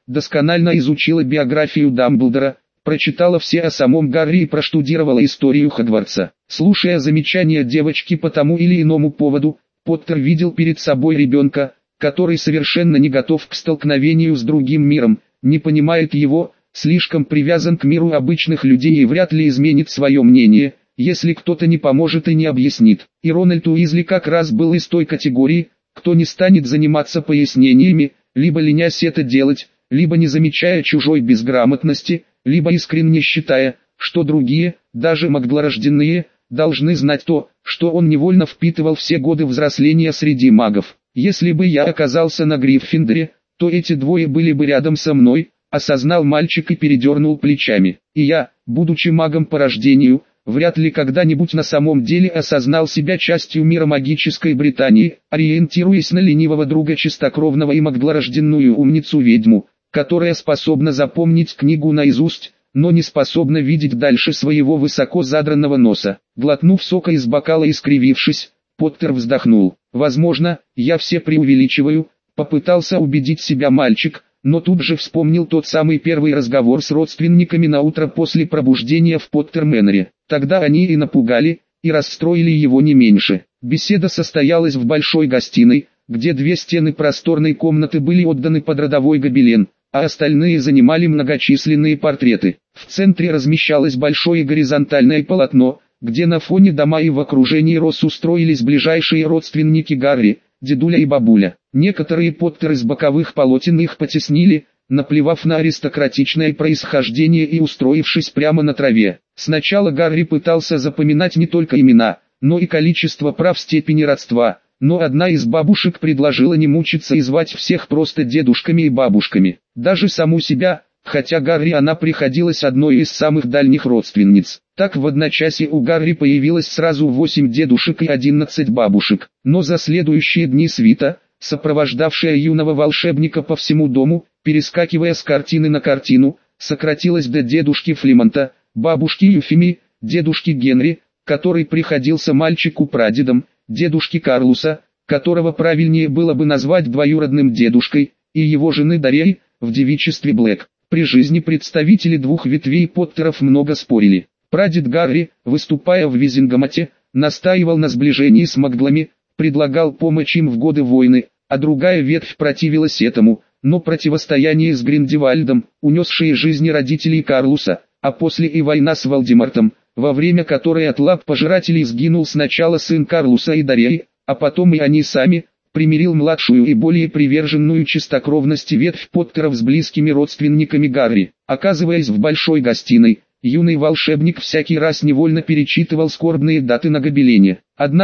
досконально изучила биографию Дамблдора, прочитала все о самом Гарри и проштудировала историю Хогвартса. Слушая замечания девочки по тому или иному поводу, Поттер видел перед собой ребенка, который совершенно не готов к столкновению с другим миром, не понимает его, слишком привязан к миру обычных людей и вряд ли изменит свое мнение, если кто-то не поможет и не объяснит. И Рональд Уизли как раз был из той категории, кто не станет заниматься пояснениями, либо ленясь это делать, либо не замечая чужой безграмотности, либо искренне считая, что другие, даже маглорожденные, должны знать то, что он невольно впитывал все годы взросления среди магов. Если бы я оказался на Гриффиндоре, то эти двое были бы рядом со мной, осознал мальчик и передернул плечами. И я, будучи магом по рождению, вряд ли когда-нибудь на самом деле осознал себя частью мира магической Британии, ориентируясь на ленивого друга чистокровного и маглорожденную умницу-ведьму, которая способна запомнить книгу наизусть, но не способна видеть дальше своего высоко задранного носа. Глотнув сока из бокала и скривившись, Поттер вздохнул. «Возможно, я все преувеличиваю», — попытался убедить себя мальчик, но тут же вспомнил тот самый первый разговор с родственниками на утро после пробуждения в Поттерменере. Тогда они и напугали, и расстроили его не меньше. Беседа состоялась в большой гостиной, где две стены просторной комнаты были отданы под родовой гобелен, а остальные занимали многочисленные портреты. В центре размещалось большое горизонтальное полотно, где на фоне дома и в окружении роз устроились ближайшие родственники Гарри, дедуля и бабуля. Некоторые Поттеры с боковых полотен их потеснили, наплевав на аристократичное происхождение и устроившись прямо на траве. Сначала Гарри пытался запоминать не только имена, но и количество прав степени родства, но одна из бабушек предложила не мучиться и звать всех просто дедушками и бабушками. Даже саму себя, хотя Гарри она приходилась одной из самых дальних родственниц. Так в одночасье у Гарри появилось сразу 8 дедушек и 11 бабушек. Но за следующие дни свита, сопровождавшая юного волшебника по всему дому, перескакивая с картины на картину, сократилась до дедушки Флимонта, бабушки Юфими, дедушки Генри, который приходился мальчику прадедом, дедушки Карлуса, которого правильнее было бы назвать двоюродным дедушкой, и его жены Дарьей, в девичестве Блэк. При жизни представители двух ветвей Поттеров много спорили. Прадед Гарри, выступая в Визингамоте, настаивал на сближении с маглами, предлагал помощь им в годы войны, а другая ветвь противилась этому, но противостояние с Гриндевальдом, унесшие жизни родителей Карлуса, а после и война с Волдемортом, во время которой от лап пожирателей сгинул сначала сын Карлуса и Дарьи, а потом и они сами, примирил младшую и более приверженную чистокровности ветвь Поттеров с близкими родственниками Гарри. Оказываясь в большой гостиной, юный волшебник всякий раз невольно перечитывал скорбные даты на гобелене.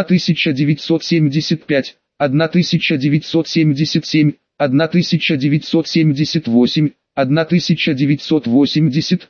1975, 1977, 1978, 1980,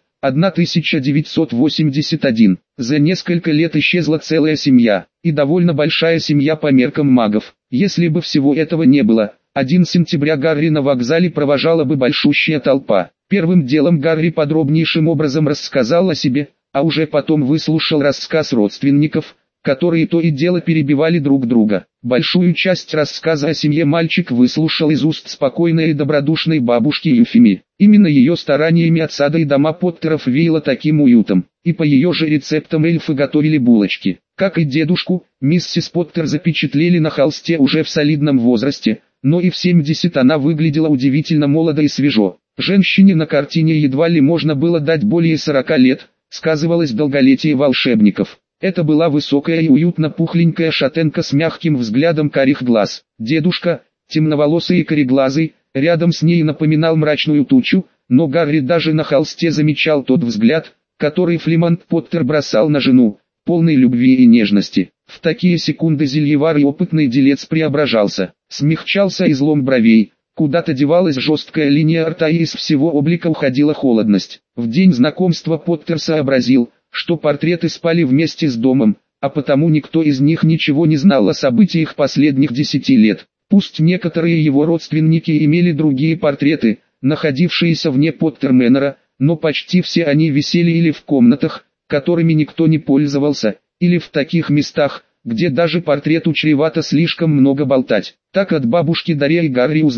1981. За несколько лет исчезла целая семья, и довольно большая семья по меркам магов. Если бы всего этого не было, 1 сентября Гарри на вокзале провожала бы большущая толпа. Первым делом Гарри подробнейшим образом рассказал о себе, а уже потом выслушал рассказ родственников, которые то и дело перебивали друг друга. Большую часть рассказа о семье мальчик выслушал из уст спокойной и добродушной бабушки Юфими. Именно ее стараниями от сада и дома Поттеров веяло таким уютом, и по ее же рецептам эльфы готовили булочки. Как и дедушку, миссис Поттер запечатлели на холсте уже в солидном возрасте, но и в 70 она выглядела удивительно молодо и свежо. Женщине на картине едва ли можно было дать более 40 лет, сказывалось долголетие волшебников. Это была высокая и уютно пухленькая шатенка с мягким взглядом карих глаз. Дедушка, темноволосый и кореглазый, рядом с ней напоминал мрачную тучу, но Гарри даже на холсте замечал тот взгляд, который Флимонт Поттер бросал на жену, полный любви и нежности. В такие секунды зельевар и опытный делец преображался, смягчался излом бровей, куда-то девалась жесткая линия рта и из всего облика уходила холодность. В день знакомства Поттер сообразил, что портреты спали вместе с домом, а потому никто из них ничего не знал о событиях последних 10 лет. Пусть некоторые его родственники имели другие портреты, находившиеся вне Поттерменера, но почти все они висели или в комнатах, которыми никто не пользовался, или в таких местах, где даже портрету чревато слишком много болтать. Так от бабушки Дарьи Гарри узнал,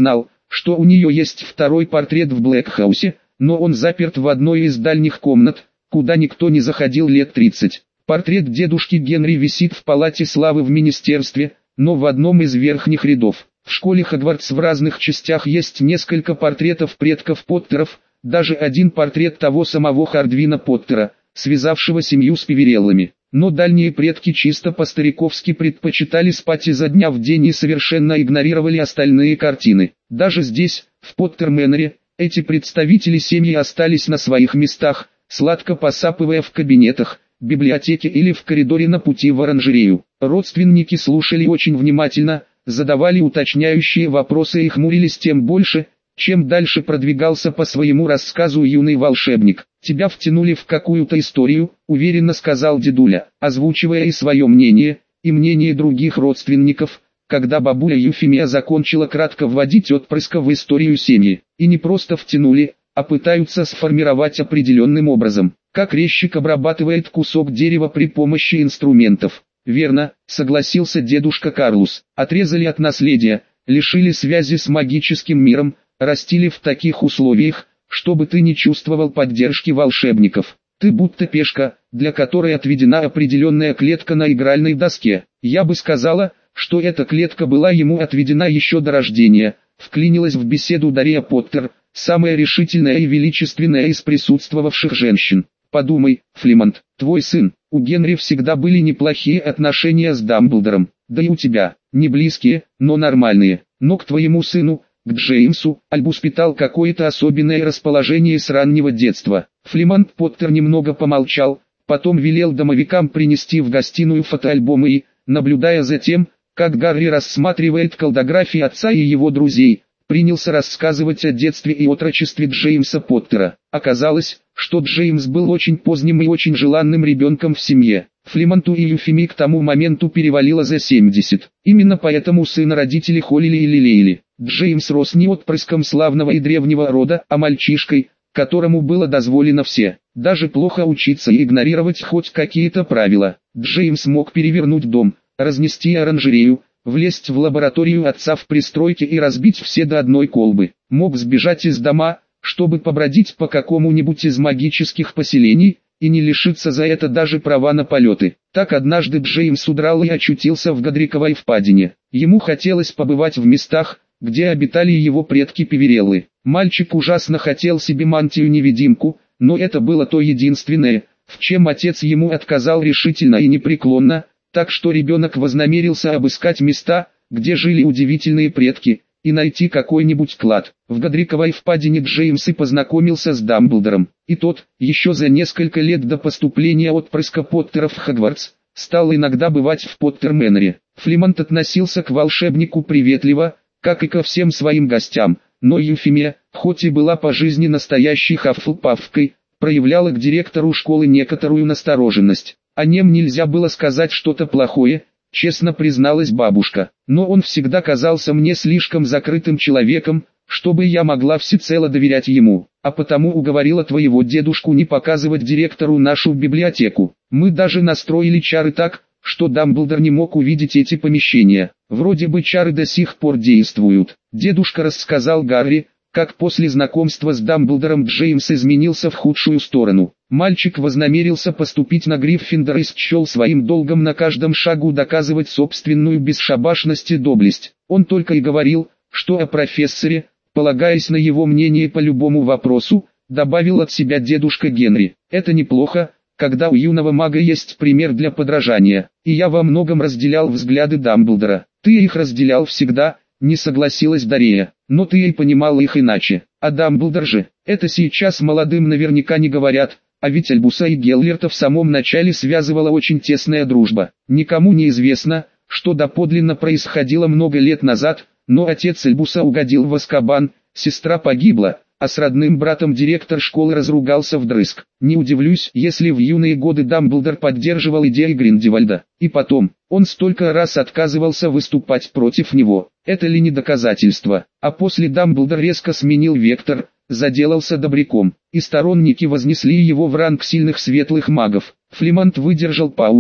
что у нее есть второй портрет в Блэкхаусе, но он заперт в одной из дальних комнат, куда никто не заходил лет 30. Портрет дедушки Генри висит в палате славы в министерстве, но в одном из верхних рядов. В школе Хогвартс в разных частях есть несколько портретов предков Поттеров, даже один портрет того самого Хардвина Поттера, связавшего семью с Пивереллами. Но дальние предки чисто по-стариковски предпочитали спать изо дня в день и совершенно игнорировали остальные картины. Даже здесь, в Поттер-Мэноре, эти представители семьи остались на своих местах, сладко посапывая в кабинетах, библиотеке или в коридоре на пути в оранжерею. Родственники слушали очень внимательно, задавали уточняющие вопросы и хмурились тем больше, чем дальше продвигался по своему рассказу юный волшебник. «Тебя втянули в какую-то историю», — уверенно сказал дедуля, озвучивая и свое мнение, и мнение других родственников, когда бабуля Юфимия закончила кратко вводить отпрыска в историю семьи. И не просто втянули, а пытаются сформировать определенным образом, как резчик обрабатывает кусок дерева при помощи инструментов. «Верно», — согласился дедушка Карлус. «Отрезали от наследия, лишили связи с магическим миром, растили в таких условиях, чтобы ты не чувствовал поддержки волшебников. Ты будто пешка, для которой отведена определенная клетка на игральной доске. Я бы сказала, что эта клетка была ему отведена еще до рождения», — вклинилась в беседу Дария Поттер, самая решительная и величественная из присутствовавших женщин. «Подумай, Флимонт, твой сын, у Генри всегда были неплохие отношения с Дамблдором, да и у тебя, не близкие, но нормальные, но к твоему сыну, к Джеймсу, Альбус питал какое-то особенное расположение с раннего детства». Флимонт Поттер немного помолчал, потом велел домовикам принести в гостиную фотоальбомы и, наблюдая за тем, как Гарри рассматривает колдографии отца и его друзей, принялся рассказывать о детстве и отрочестве Джеймса Поттера. Оказалось, что Джеймс был очень поздним и очень желанным ребенком в семье. Флимонту и Юфимии к тому моменту перевалило за 70. Именно поэтому сына родители холили и лелеяли. Джеймс рос не отпрыском славного и древнего рода, а мальчишкой, которому было дозволено все, даже плохо учиться и игнорировать хоть какие-то правила. Джеймс мог перевернуть дом, разнести оранжерею, влезть в лабораторию отца в пристройке и разбить все до одной колбы. Мог сбежать из дома, чтобы побродить по какому-нибудь из магических поселений, и не лишиться за это даже права на полеты. Так однажды Джеймс удрал и очутился в Годриковой впадине. Ему хотелось побывать в местах, где обитали его предки Пивереллы. Мальчик ужасно хотел себе мантию-невидимку, но это было то единственное, в чем отец ему отказал решительно и непреклонно, так что ребенок вознамерился обыскать места, где жили удивительные предки, и найти какой-нибудь клад. В Годриковой впадине Джеймс и познакомился с Дамблдором, и тот, еще за несколько лет до поступления отпрыска Поттеров в Хогвартс, стал иногда бывать в Поттер-Мэноре. Флимонт относился к волшебнику приветливо, как и ко всем своим гостям, но Юфимия, хоть и была по жизни настоящей хаффлпаффкой, проявляла к директору школы некоторую настороженность. О нем нельзя было сказать что-то плохое, честно призналась бабушка, но он всегда казался мне слишком закрытым человеком, чтобы я могла всецело доверять ему, а потому уговорила твоего дедушку не показывать директору нашу библиотеку. Мы даже настроили чары так, что Дамблдор не мог увидеть эти помещения. Вроде бы чары до сих пор действуют. Дедушка рассказал Гарри, как после знакомства с Дамблдором Джеймс изменился в худшую сторону. Мальчик вознамерился поступить на Гриффиндор и счел своим долгом на каждом шагу доказывать собственную бесшабашность и доблесть. Он только и говорил, что о профессоре, полагаясь на его мнение по любому вопросу, добавил от себя дедушка Генри. Это неплохо, когда у юного мага есть пример для подражания. И я во многом разделял взгляды Дамблдора. Ты их разделял всегда, не согласилась Дария, но ты и понимал их иначе. А Дамблдор же, это сейчас молодым наверняка не говорят, а ведь Альбуса и Геллерта в самом начале связывала очень тесная дружба. Никому не известно, что доподлинно происходило много лет назад, но отец Альбуса угодил в Азкабан, сестра погибла, а с родным братом директор школы разругался вдрызг. Не удивлюсь, если в юные годы Дамблдор поддерживал идеи Гриндевальда. И потом, он столько раз отказывался выступать против него. Это ли не доказательство? А после Дамблдор резко сменил вектор, заделался добряком, и сторонники вознесли его в ранг сильных светлых магов. Флимонт выдержал паузу,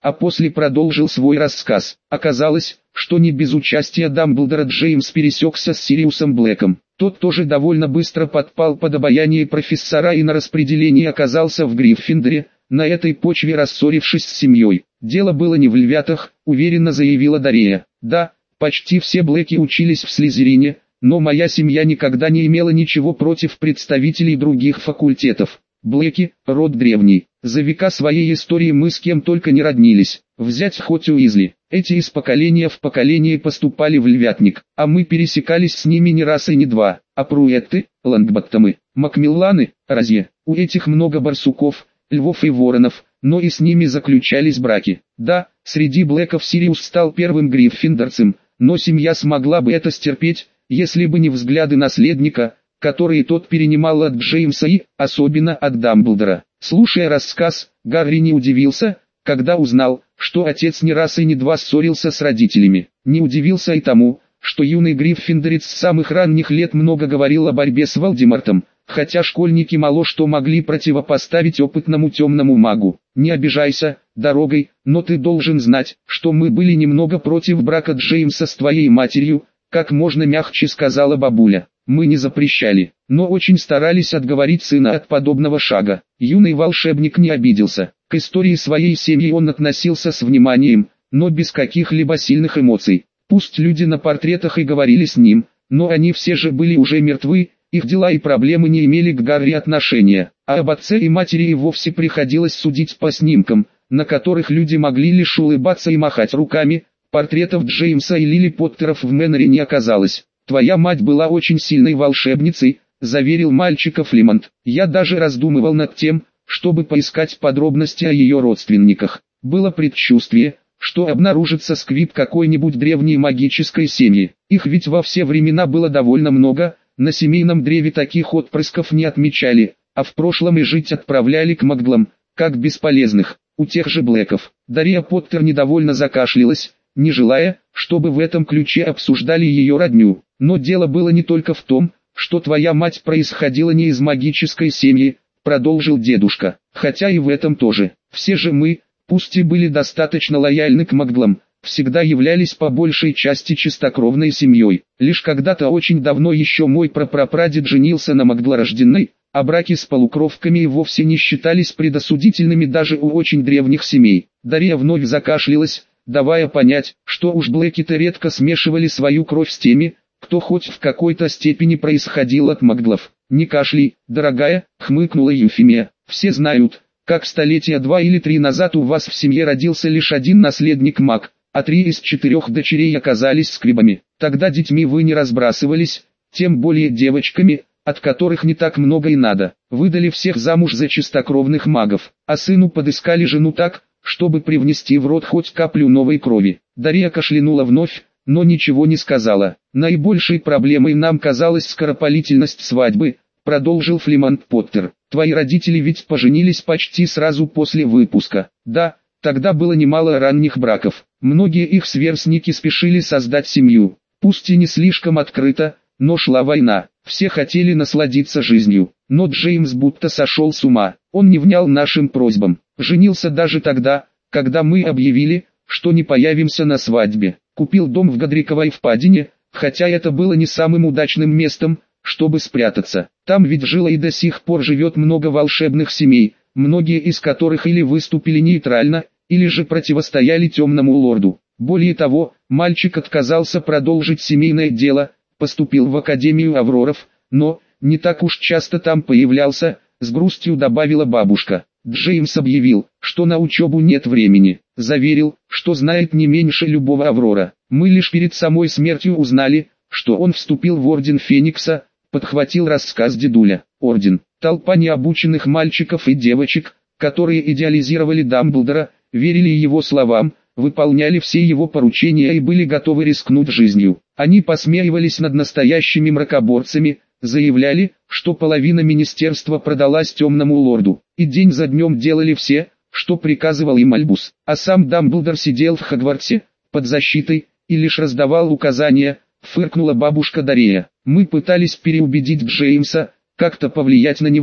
а после продолжил свой рассказ. Оказалось, что не без участия Дамблдора Джеймс пересекся с Сириусом Блэком. Тот тоже довольно быстро подпал под обаяние профессора и на распределении оказался в Гриффиндоре, на этой почве рассорившись с семьей. Дело было не в львятах, уверенно заявила Дария. Да, почти все Блэки учились в Слизерине, но моя семья никогда не имела ничего против представителей других факультетов. Блэки – род древний. За века своей истории мы с кем только не роднились. Взять хоть Уизли. Эти из поколения в поколение поступали в Львятник, а мы пересекались с ними не раз и не два. А Пруэтты, Лонгботтомы, Макмилланы, Розье. У этих много барсуков, львов и воронов, но и с ними заключались браки. Да, среди Блэков Сириус стал первым гриффиндорцем, но семья смогла бы это стерпеть, если бы не взгляды наследника, которые тот перенимал от Джеймса и, особенно от Дамблдора. Слушая рассказ, Гарри не удивился, когда узнал, что отец не раз и не два ссорился с родителями. Не удивился и тому, что юный гриффиндорец с самых ранних лет много говорил о борьбе с Волдемортом, хотя школьники мало что могли противопоставить опытному темному магу. Не обижайся, дорогой, но ты должен знать, что мы были немного против брака Джеймса с твоей матерью, как можно мягче сказала бабуля. Мы не запрещали, но очень старались отговорить сына от подобного шага. Юный волшебник не обиделся. К истории своей семьи он относился с вниманием, но без каких-либо сильных эмоций. Пусть люди на портретах и говорили с ним, но они все же были уже мертвы, их дела и проблемы не имели к Гарри отношения. А об отце и матери и вовсе приходилось судить по снимкам, на которых люди могли лишь улыбаться и махать руками. Портретов Джеймса и Лили Поттеров в Мэннере не оказалось. «Твоя мать была очень сильной волшебницей», — заверил мальчика Флимонт. «Я даже раздумывал над тем, чтобы поискать подробности о ее родственниках. Было предчувствие, что обнаружится сквиб какой-нибудь древней магической семьи. Их ведь во все времена было довольно много, на семейном древе таких отпрысков не отмечали, а в прошлом и жить отправляли к маглам, как бесполезных, у тех же Блэков». Дария Поттер недовольно закашлялась, не желая, чтобы в этом ключе обсуждали ее родню. «Но дело было не только в том, что твоя мать происходила не из магической семьи», — продолжил дедушка, — «хотя и в этом тоже. Все же мы, пусть и были достаточно лояльны к маглам, всегда являлись по большей части чистокровной семьей. Лишь когда-то очень давно еще мой прапрапрадед женился на маглорожденной, а браки с полукровками и вовсе не считались предосудительными даже у очень древних семей». Дарья вновь закашлялась, давая понять, что уж Блэки-то редко смешивали свою кровь с теми, кто хоть в какой-то степени происходил от маглов. «Не кашляй, дорогая», — хмыкнула Юфимия. «Все знают, как столетия 2 или 3 назад у вас в семье родился лишь один наследник-маг, а 3 из 4 дочерей оказались сквибами. Тогда детьми вы не разбрасывались, тем более девочками, от которых не так много и надо. Выдали всех замуж за чистокровных магов, а сыну подыскали жену так, чтобы привнести в род хоть каплю новой крови». Дарья кашлянула вновь, но ничего не сказала. «Наибольшей проблемой нам казалась скоропалительность свадьбы», — продолжил Флимонт Поттер. «Твои родители ведь поженились почти сразу после выпуска». «Да, тогда было немало ранних браков. Многие их сверстники спешили создать семью. Пусть и не слишком открыто, но шла война. Все хотели насладиться жизнью. Но Джеймс будто сошел с ума. Он не внял нашим просьбам. Женился даже тогда, когда мы объявили, что не появимся на свадьбе. Купил дом в Годриковой впадине, хотя это было не самым удачным местом, чтобы спрятаться. Там ведь жило и до сих пор живет много волшебных семей, многие из которых или выступили нейтрально, или же противостояли темному лорду. Более того, мальчик отказался продолжить семейное дело, поступил в Академию Авроров, но не так уж часто там появлялся, с грустью добавила бабушка. Джеймс объявил, что на учебу нет времени, заверил, что знает не меньше любого Аврора. Мы лишь перед самой смертью узнали, что он вступил в Орден Феникса, подхватил рассказ дедуля. Орден, толпа необученных мальчиков и девочек, которые идеализировали Дамблдора, верили его словам, выполняли все его поручения и были готовы рискнуть жизнью. Они посмеивались над настоящими мракоборцами, заявляли, что половина министерства продалась темному лорду, и день за днем делали все, что приказывал им Альбус. А сам Дамблдор сидел в Хогвартсе, под защитой, и лишь раздавал указания, фыркнула бабушка Дария. Мы пытались переубедить Джеймса, как-то повлиять на него,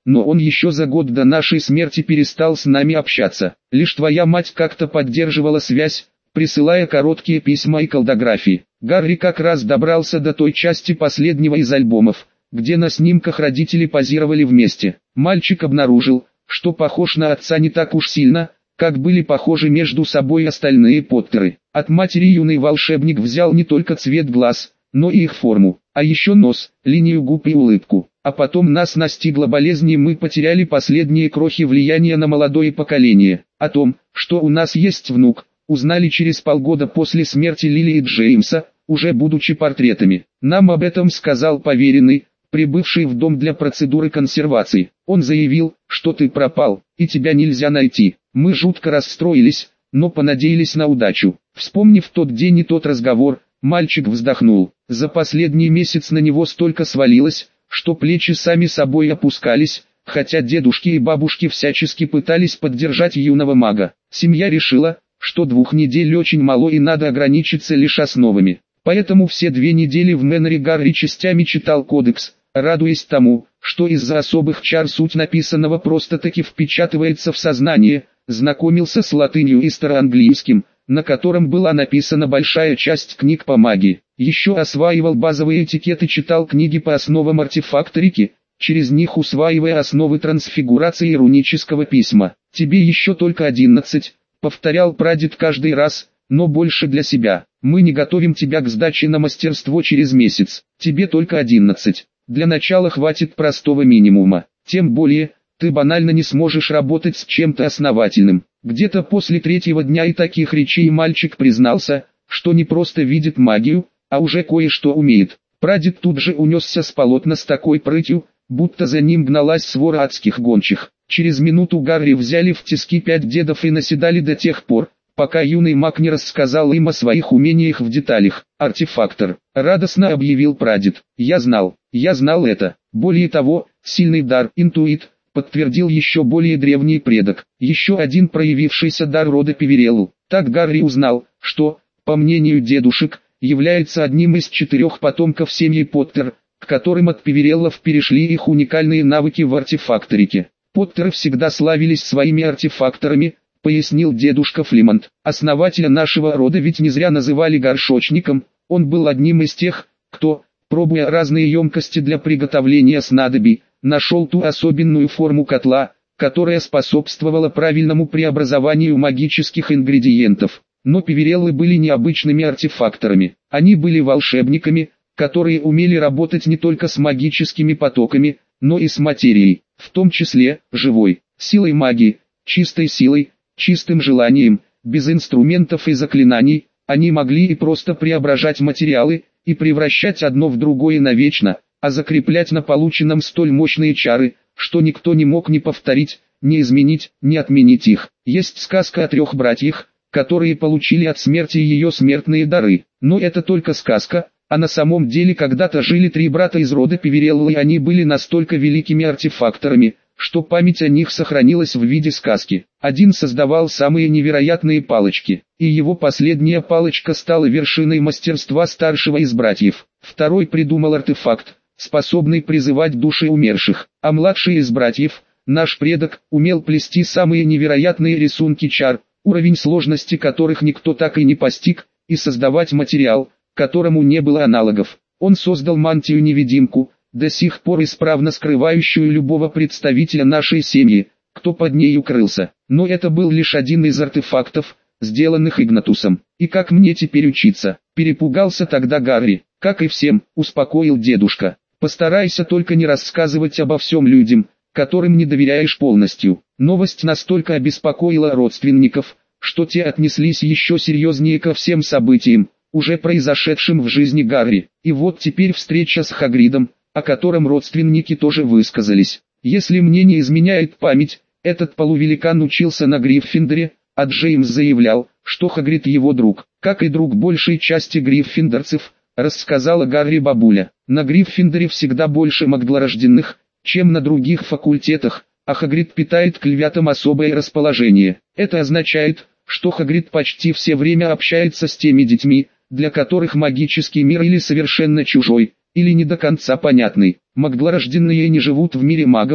но он еще за год до нашей смерти перестал с нами общаться. Лишь твоя мать как-то поддерживала связь, присылая короткие письма и колдографии. Гарри как раз добрался до той части последнего из альбомов, где на снимках родители позировали вместе. Мальчик обнаружил, что похож на отца не так уж сильно, как были похожи между собой остальные Поттеры. От матери юный волшебник взял не только цвет глаз, но и их форму, а еще нос, линию губ и улыбку. А потом нас настигла болезнь, и мы потеряли последние крохи влияния на молодое поколение. О том, что у нас есть внук, узнали через полгода после смерти Лили и Джеймса, уже будучи портретами. Нам об этом сказал поверенный, прибывший в дом для процедуры консервации. Он заявил, что ты пропал, и тебя нельзя найти. Мы жутко расстроились, но понадеялись на удачу. Вспомнив тот день и тот разговор, мальчик вздохнул. За последний месяц на него столько свалилось, что плечи сами собой опускались, хотя дедушки и бабушки всячески пытались поддержать юного мага. Семья решила, что 2 недель очень мало и надо ограничиться лишь основами. Поэтому все 2 недели в Мэноре Гарри частями читал кодекс, радуясь тому, что из-за особых чар суть написанного просто-таки впечатывается в сознание, знакомился с латынью и староанглийским, на котором была написана большая часть книг по магии. Еще осваивал базовые этикеты, читал книги по основам артефакторики, через них усваивая основы трансфигурации и рунического письма. «Тебе еще только 11», — повторял прадед каждый раз, но больше для себя. «Мы не готовим тебя к сдаче на мастерство через месяц. Тебе только 11. Для начала хватит простого минимума. Тем более, ты банально не сможешь работать с чем-то основательным». Где-то после 3-го дня и таких речей мальчик признался, что не просто видит магию, а уже кое-что умеет. Прадед тут же унесся с полотна с такой прытью, будто за ним гналась свора адских гончих. Через минуту Гарри взяли в тиски 5 дедов и наседали до тех пор, пока юный маг не рассказал им о своих умениях в деталях. «Артефактор», — радостно объявил прадед. Я знал это. Более того, сильный дар, интуит, подтвердил еще более древний предок, еще один проявившийся дар рода Певерелл. Так Гарри узнал, что, по мнению дедушек, является одним из 4 потомков семьи Поттер, к которым от Певереллов перешли их уникальные навыки в артефакторике. Поттеры всегда славились своими артефакторами, пояснил дедушка Флимонт. Основателя нашего рода ведь не зря называли горшочником, он был одним из тех, кто, пробуя разные емкости для приготовления снадобий, нашел ту особенную форму котла, которая способствовала правильному преобразованию магических ингредиентов. Но Певереллы были необычными артефакторами, они были волшебниками, которые умели работать не только с магическими потоками, но и с материей, в том числе, живой, силой магии, чистой силой, чистым желанием, без инструментов и заклинаний. Они могли и просто преображать материалы, и превращать одно в другое навечно, а закреплять на полученном столь мощные чары, что никто не мог ни повторить, ни изменить, ни отменить их. Есть сказка о 3 братьях, которые получили от смерти ее смертные дары. Но это только сказка, а на самом деле когда-то жили 3 брата из рода Певерелл, и они были настолько великими артефакторами, что память о них сохранилась в виде сказки. Один создавал самые невероятные палочки, и его последняя палочка стала вершиной мастерства старшего из братьев. Второй придумал артефакт, способный призывать души умерших, а младший из братьев, наш предок, умел плести самые невероятные рисунки чар, уровень сложности которых никто так и не постиг, и создавать материал, которому не было аналогов. Он создал мантию-невидимку, до сих пор исправно скрывающую любого представителя нашей семьи, кто под ней укрылся. Но это был лишь один из артефактов, сделанных Игнатусом. И как мне теперь учиться? Перепугался тогда Гарри. Как и всем, успокоил дедушка. Постарайся только не рассказывать обо всем людям, которым не доверяешь полностью. Новость настолько обеспокоила родственников, что те отнеслись еще серьезнее ко всем событиям, уже произошедшим в жизни Гарри. И вот теперь встреча с Хагридом, о котором родственники тоже высказались. Если мне не изменяет память, этот полувеликан учился на Гриффиндоре, а Джеймс заявлял, что Хагрид его друг, как и друг большей части гриффиндорцев, рассказала Гарри бабуля. На Гриффиндоре всегда больше маглорожденных, чем на других факультетах, а Хагрид питает к львятам особое расположение. Это означает, что Хагрид почти все время общается с теми детьми, для которых магический мир или совершенно чужой, или не до конца понятный. Маглорожденные не живут в мире магов,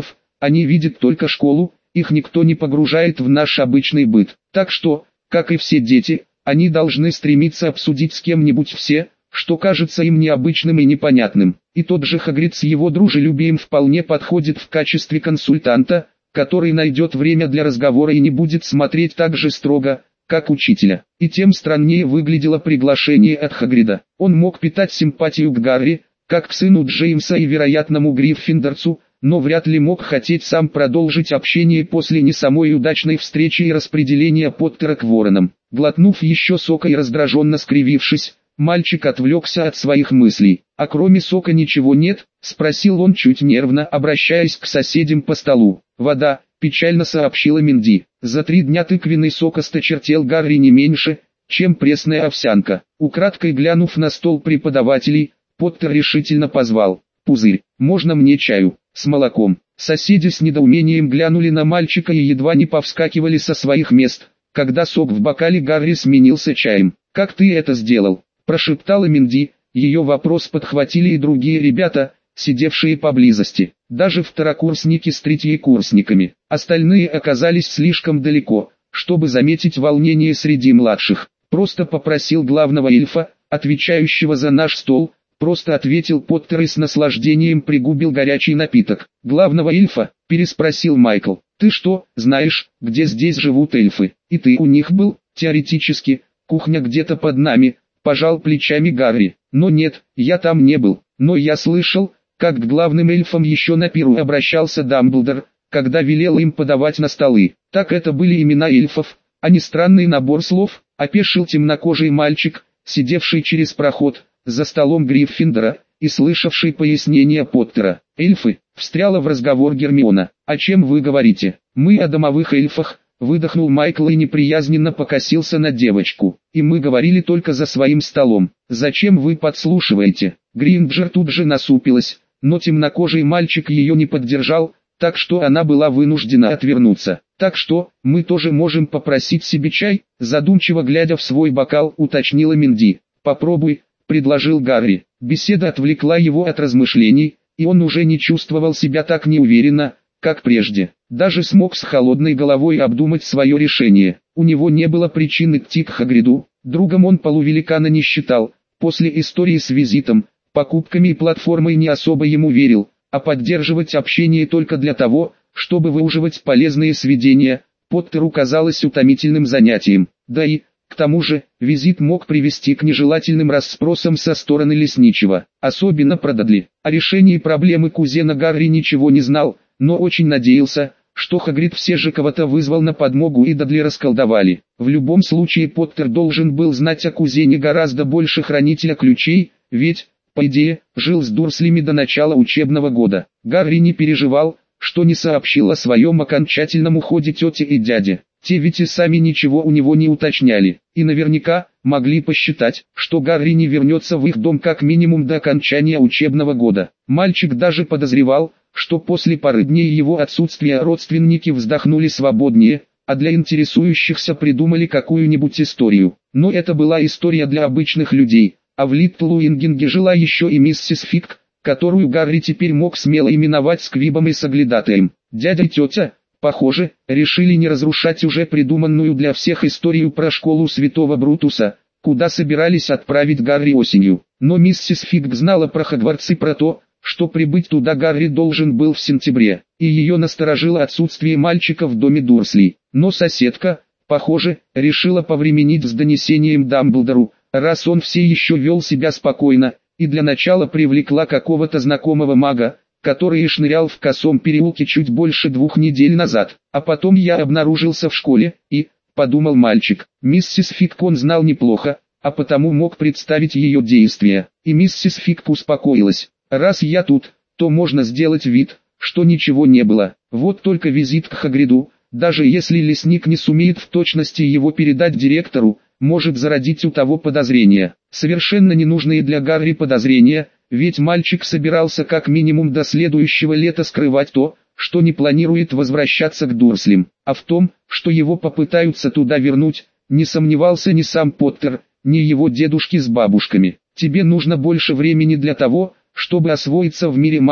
они видят только школу, их никто не погружает в наш обычный быт. Так что, как и все дети, они должны стремиться обсудить с кем-нибудь все, что кажется им необычным и непонятным. И тот же Хагрид с его дружелюбием вполне подходит в качестве консультанта, который найдет время для разговора и не будет смотреть так же строго, как учителя. И тем страннее выглядело приглашение от Хагрида. Он мог питать симпатию к Гарри, как к сыну Джеймса и вероятному Гриффиндорцу, но вряд ли мог хотеть сам продолжить общение после не самой удачной встречи и распределения Поттера к воронам. Глотнув еще сока и раздраженно скривившись, мальчик отвлекся от своих мыслей. «А кроме сока ничего нет?» – спросил он чуть нервно, обращаясь к соседям по столу. «Вода», – печально сообщила Минди. «За 3 дня тыквенный сок осточертел Гарри не меньше, чем пресная овсянка». Украдкой глянув на стол преподавателей, Поттер решительно позвал: «Пузырь, можно мне чаю, с молоком?» Соседи с недоумением глянули на мальчика и едва не повскакивали со своих мест, когда сок в бокале Гарри сменился чаем. «Как ты это сделал?» – прошептала Минди. Ее вопрос подхватили и другие ребята, сидевшие поблизости, даже второкурсники с третьекурсниками. Остальные оказались слишком далеко, чтобы заметить волнение среди младших. «Просто попросил главного эльфа, отвечающего за наш стол», — просто ответил Поттер и с наслаждением пригубил горячий напиток. «Главного эльфа?» — переспросил Майкл. «Ты что, знаешь, где здесь живут эльфы? И ты у них был?» «Теоретически, кухня где-то под нами», — пожал плечами Гарри. «Но нет, я там не был. Но я слышал, как к главным эльфам еще на пиру обращался Дамблдор, когда велел им подавать на столы. Так это были имена эльфов, а не странный набор слов», — опешил темнокожий мальчик, сидевший через проход, за столом Гриффиндора, и слышавший пояснения Поттера. «Эльфы», — встряла в разговор Гермиона. «О чем вы говорите?» «Мы о домовых эльфах», — выдохнул Майкл и неприязненно покосился на девочку. «И мы говорили только за своим столом. Зачем вы подслушиваете?» Гринджер тут же насупилась, но темнокожий мальчик ее не поддержал, так что она была вынуждена отвернуться. «Так что, мы тоже можем попросить себе чай?» Задумчиво глядя в свой бокал, уточнила Минди. «Попробуй», — предложил Гарри. Беседа отвлекла его от размышлений, и он уже не чувствовал себя так неуверенно, как прежде. Даже смог с холодной головой обдумать свое решение. У него не было причин идти к Хагриду, другом он полувеликана не считал. После истории с визитом, покупками и платформой не особо ему верил, а поддерживать общение только для того, чтобы выуживать полезные сведения, Поттеру казалось утомительным занятием. Да и, к тому же, визит мог привести к нежелательным расспросам со стороны лесничего, особенно про Дадли. О решении проблемы кузена Гарри ничего не знал, но очень надеялся, что Хагрид все же кого-то вызвал на подмогу и Дадли расколдовали. В любом случае Поттер должен был знать о кузене гораздо больше хранителя ключей, ведь, по идее, жил с Дурслями до начала учебного года. Гарри не переживал, что не сообщил о своем окончательном уходе тете и дяде. Те ведь и сами ничего у него не уточняли, и наверняка могли посчитать, что Гарри не вернется в их дом как минимум до окончания учебного года. Мальчик даже подозревал, что после пары дней его отсутствия родственники вздохнули свободнее, а для интересующихся придумали какую-нибудь историю. Но это была история для обычных людей, а в Литтлуингинге жила еще и миссис Фиг, которую Гарри теперь мог смело именовать Сквибом и Соглядатаем. Дядя и тетя, похоже, решили не разрушать уже придуманную для всех историю про школу Святого Брутуса, куда собирались отправить Гарри осенью. Но миссис Фиг знала про Хогвартс и про то, что прибыть туда Гарри должен был в сентябре, и ее насторожило отсутствие мальчика в доме Дурслей. Но соседка, похоже, решила повременить с донесением Дамблдору, раз он все еще вел себя спокойно, и для начала привлекла какого-то знакомого мага, который шнырял в косом переулке чуть больше 2 недель назад. А потом я обнаружился в школе, и, подумал мальчик, миссис Фиг он знал неплохо, а потому мог представить ее действия. И миссис Фиг успокоилась. Раз я тут, то можно сделать вид, что ничего не было. Вот только визит к Хагриду, даже если лесник не сумеет в точности его передать директору, может зародить у того подозрения. Совершенно ненужные для Гарри подозрения, ведь мальчик собирался как минимум до следующего лета скрывать то, что не планирует возвращаться к Дурслям. А в том, что его попытаются туда вернуть, не сомневался ни сам Поттер, ни его дедушки с бабушками. «Тебе нужно больше времени для того, чтобы освоиться в мире магии»,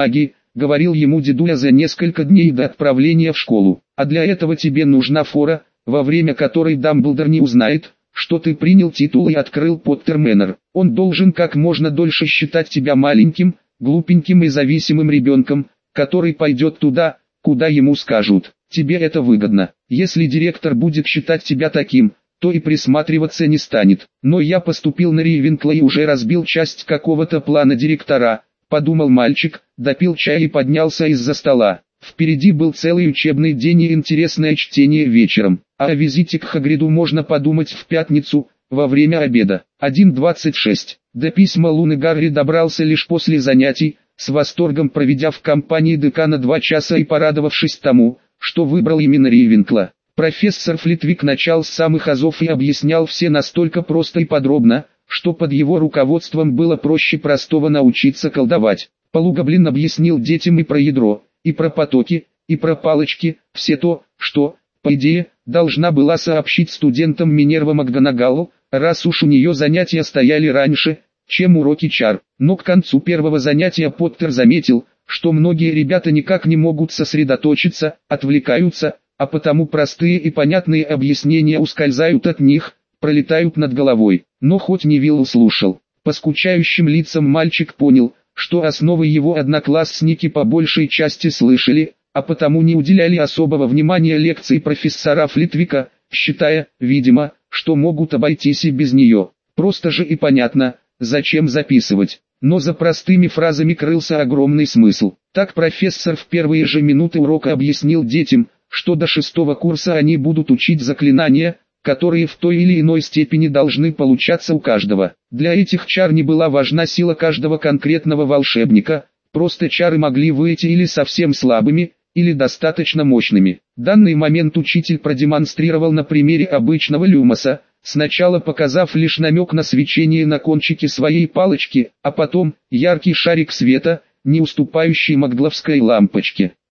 говорил ему дедуля за несколько дней до отправления в школу. А для этого тебе нужна фора, во время которой Дамблдор не узнает, что ты принял титул и открыл Поттер Мэннер. Он должен как можно дольше считать тебя маленьким, глупеньким и зависимым ребенком, который пойдет туда, куда ему скажут. Тебе это выгодно. Если директор будет считать тебя таким, то и присматриваться не станет. Но я поступил на Рейвенкла и уже разбил часть какого-то плана директора, подумал мальчик, допил чай и поднялся из-за стола. Впереди был целый учебный день и интересное чтение вечером, а о визите к Хагриду можно подумать в пятницу, во время обеда. 1:26. До письма Луны Гарри добрался лишь после занятий, с восторгом проведя в компании декана 2 часа и порадовавшись тому, что выбрал именно Рейвенкла. Профессор Флитвик начал с самых азов и объяснял все настолько просто и подробно, что под его руководством было проще простого научиться колдовать. Полугоблин объяснил детям и про ядро, и про потоки, и про палочки, все то, что, по идее, должна была сообщить студентам Минерва МакГонагалл, раз уж у нее занятия стояли раньше, чем уроки чар. Но к концу первого занятия Поттер заметил, что многие ребята никак не могут сосредоточиться, отвлекаются, а потому простые и понятные объяснения ускользают от них, пролетают над головой. Но хоть Невилл слушал, по скучающим лицам мальчик понял, что основы его одноклассники по большей части слышали, а потому не уделяли особого внимания лекции профессора Флитвика, считая, видимо, что могут обойтись и без нее. Просто же и понятно, зачем записывать. Но за простыми фразами крылся огромный смысл. Так профессор в первые же минуты урока объяснил детям, что до 6-го курса они будут учить заклинания, которые в той или иной степени должны получаться у каждого. Для этих чар не была важна сила каждого конкретного волшебника, просто чары могли выйти или совсем слабыми, или достаточно мощными. Данный момент учитель продемонстрировал на примере обычного люмоса, сначала показав лишь намек на свечение на кончике своей палочки, а потом яркий шарик света, не уступающий магдловской лампочке.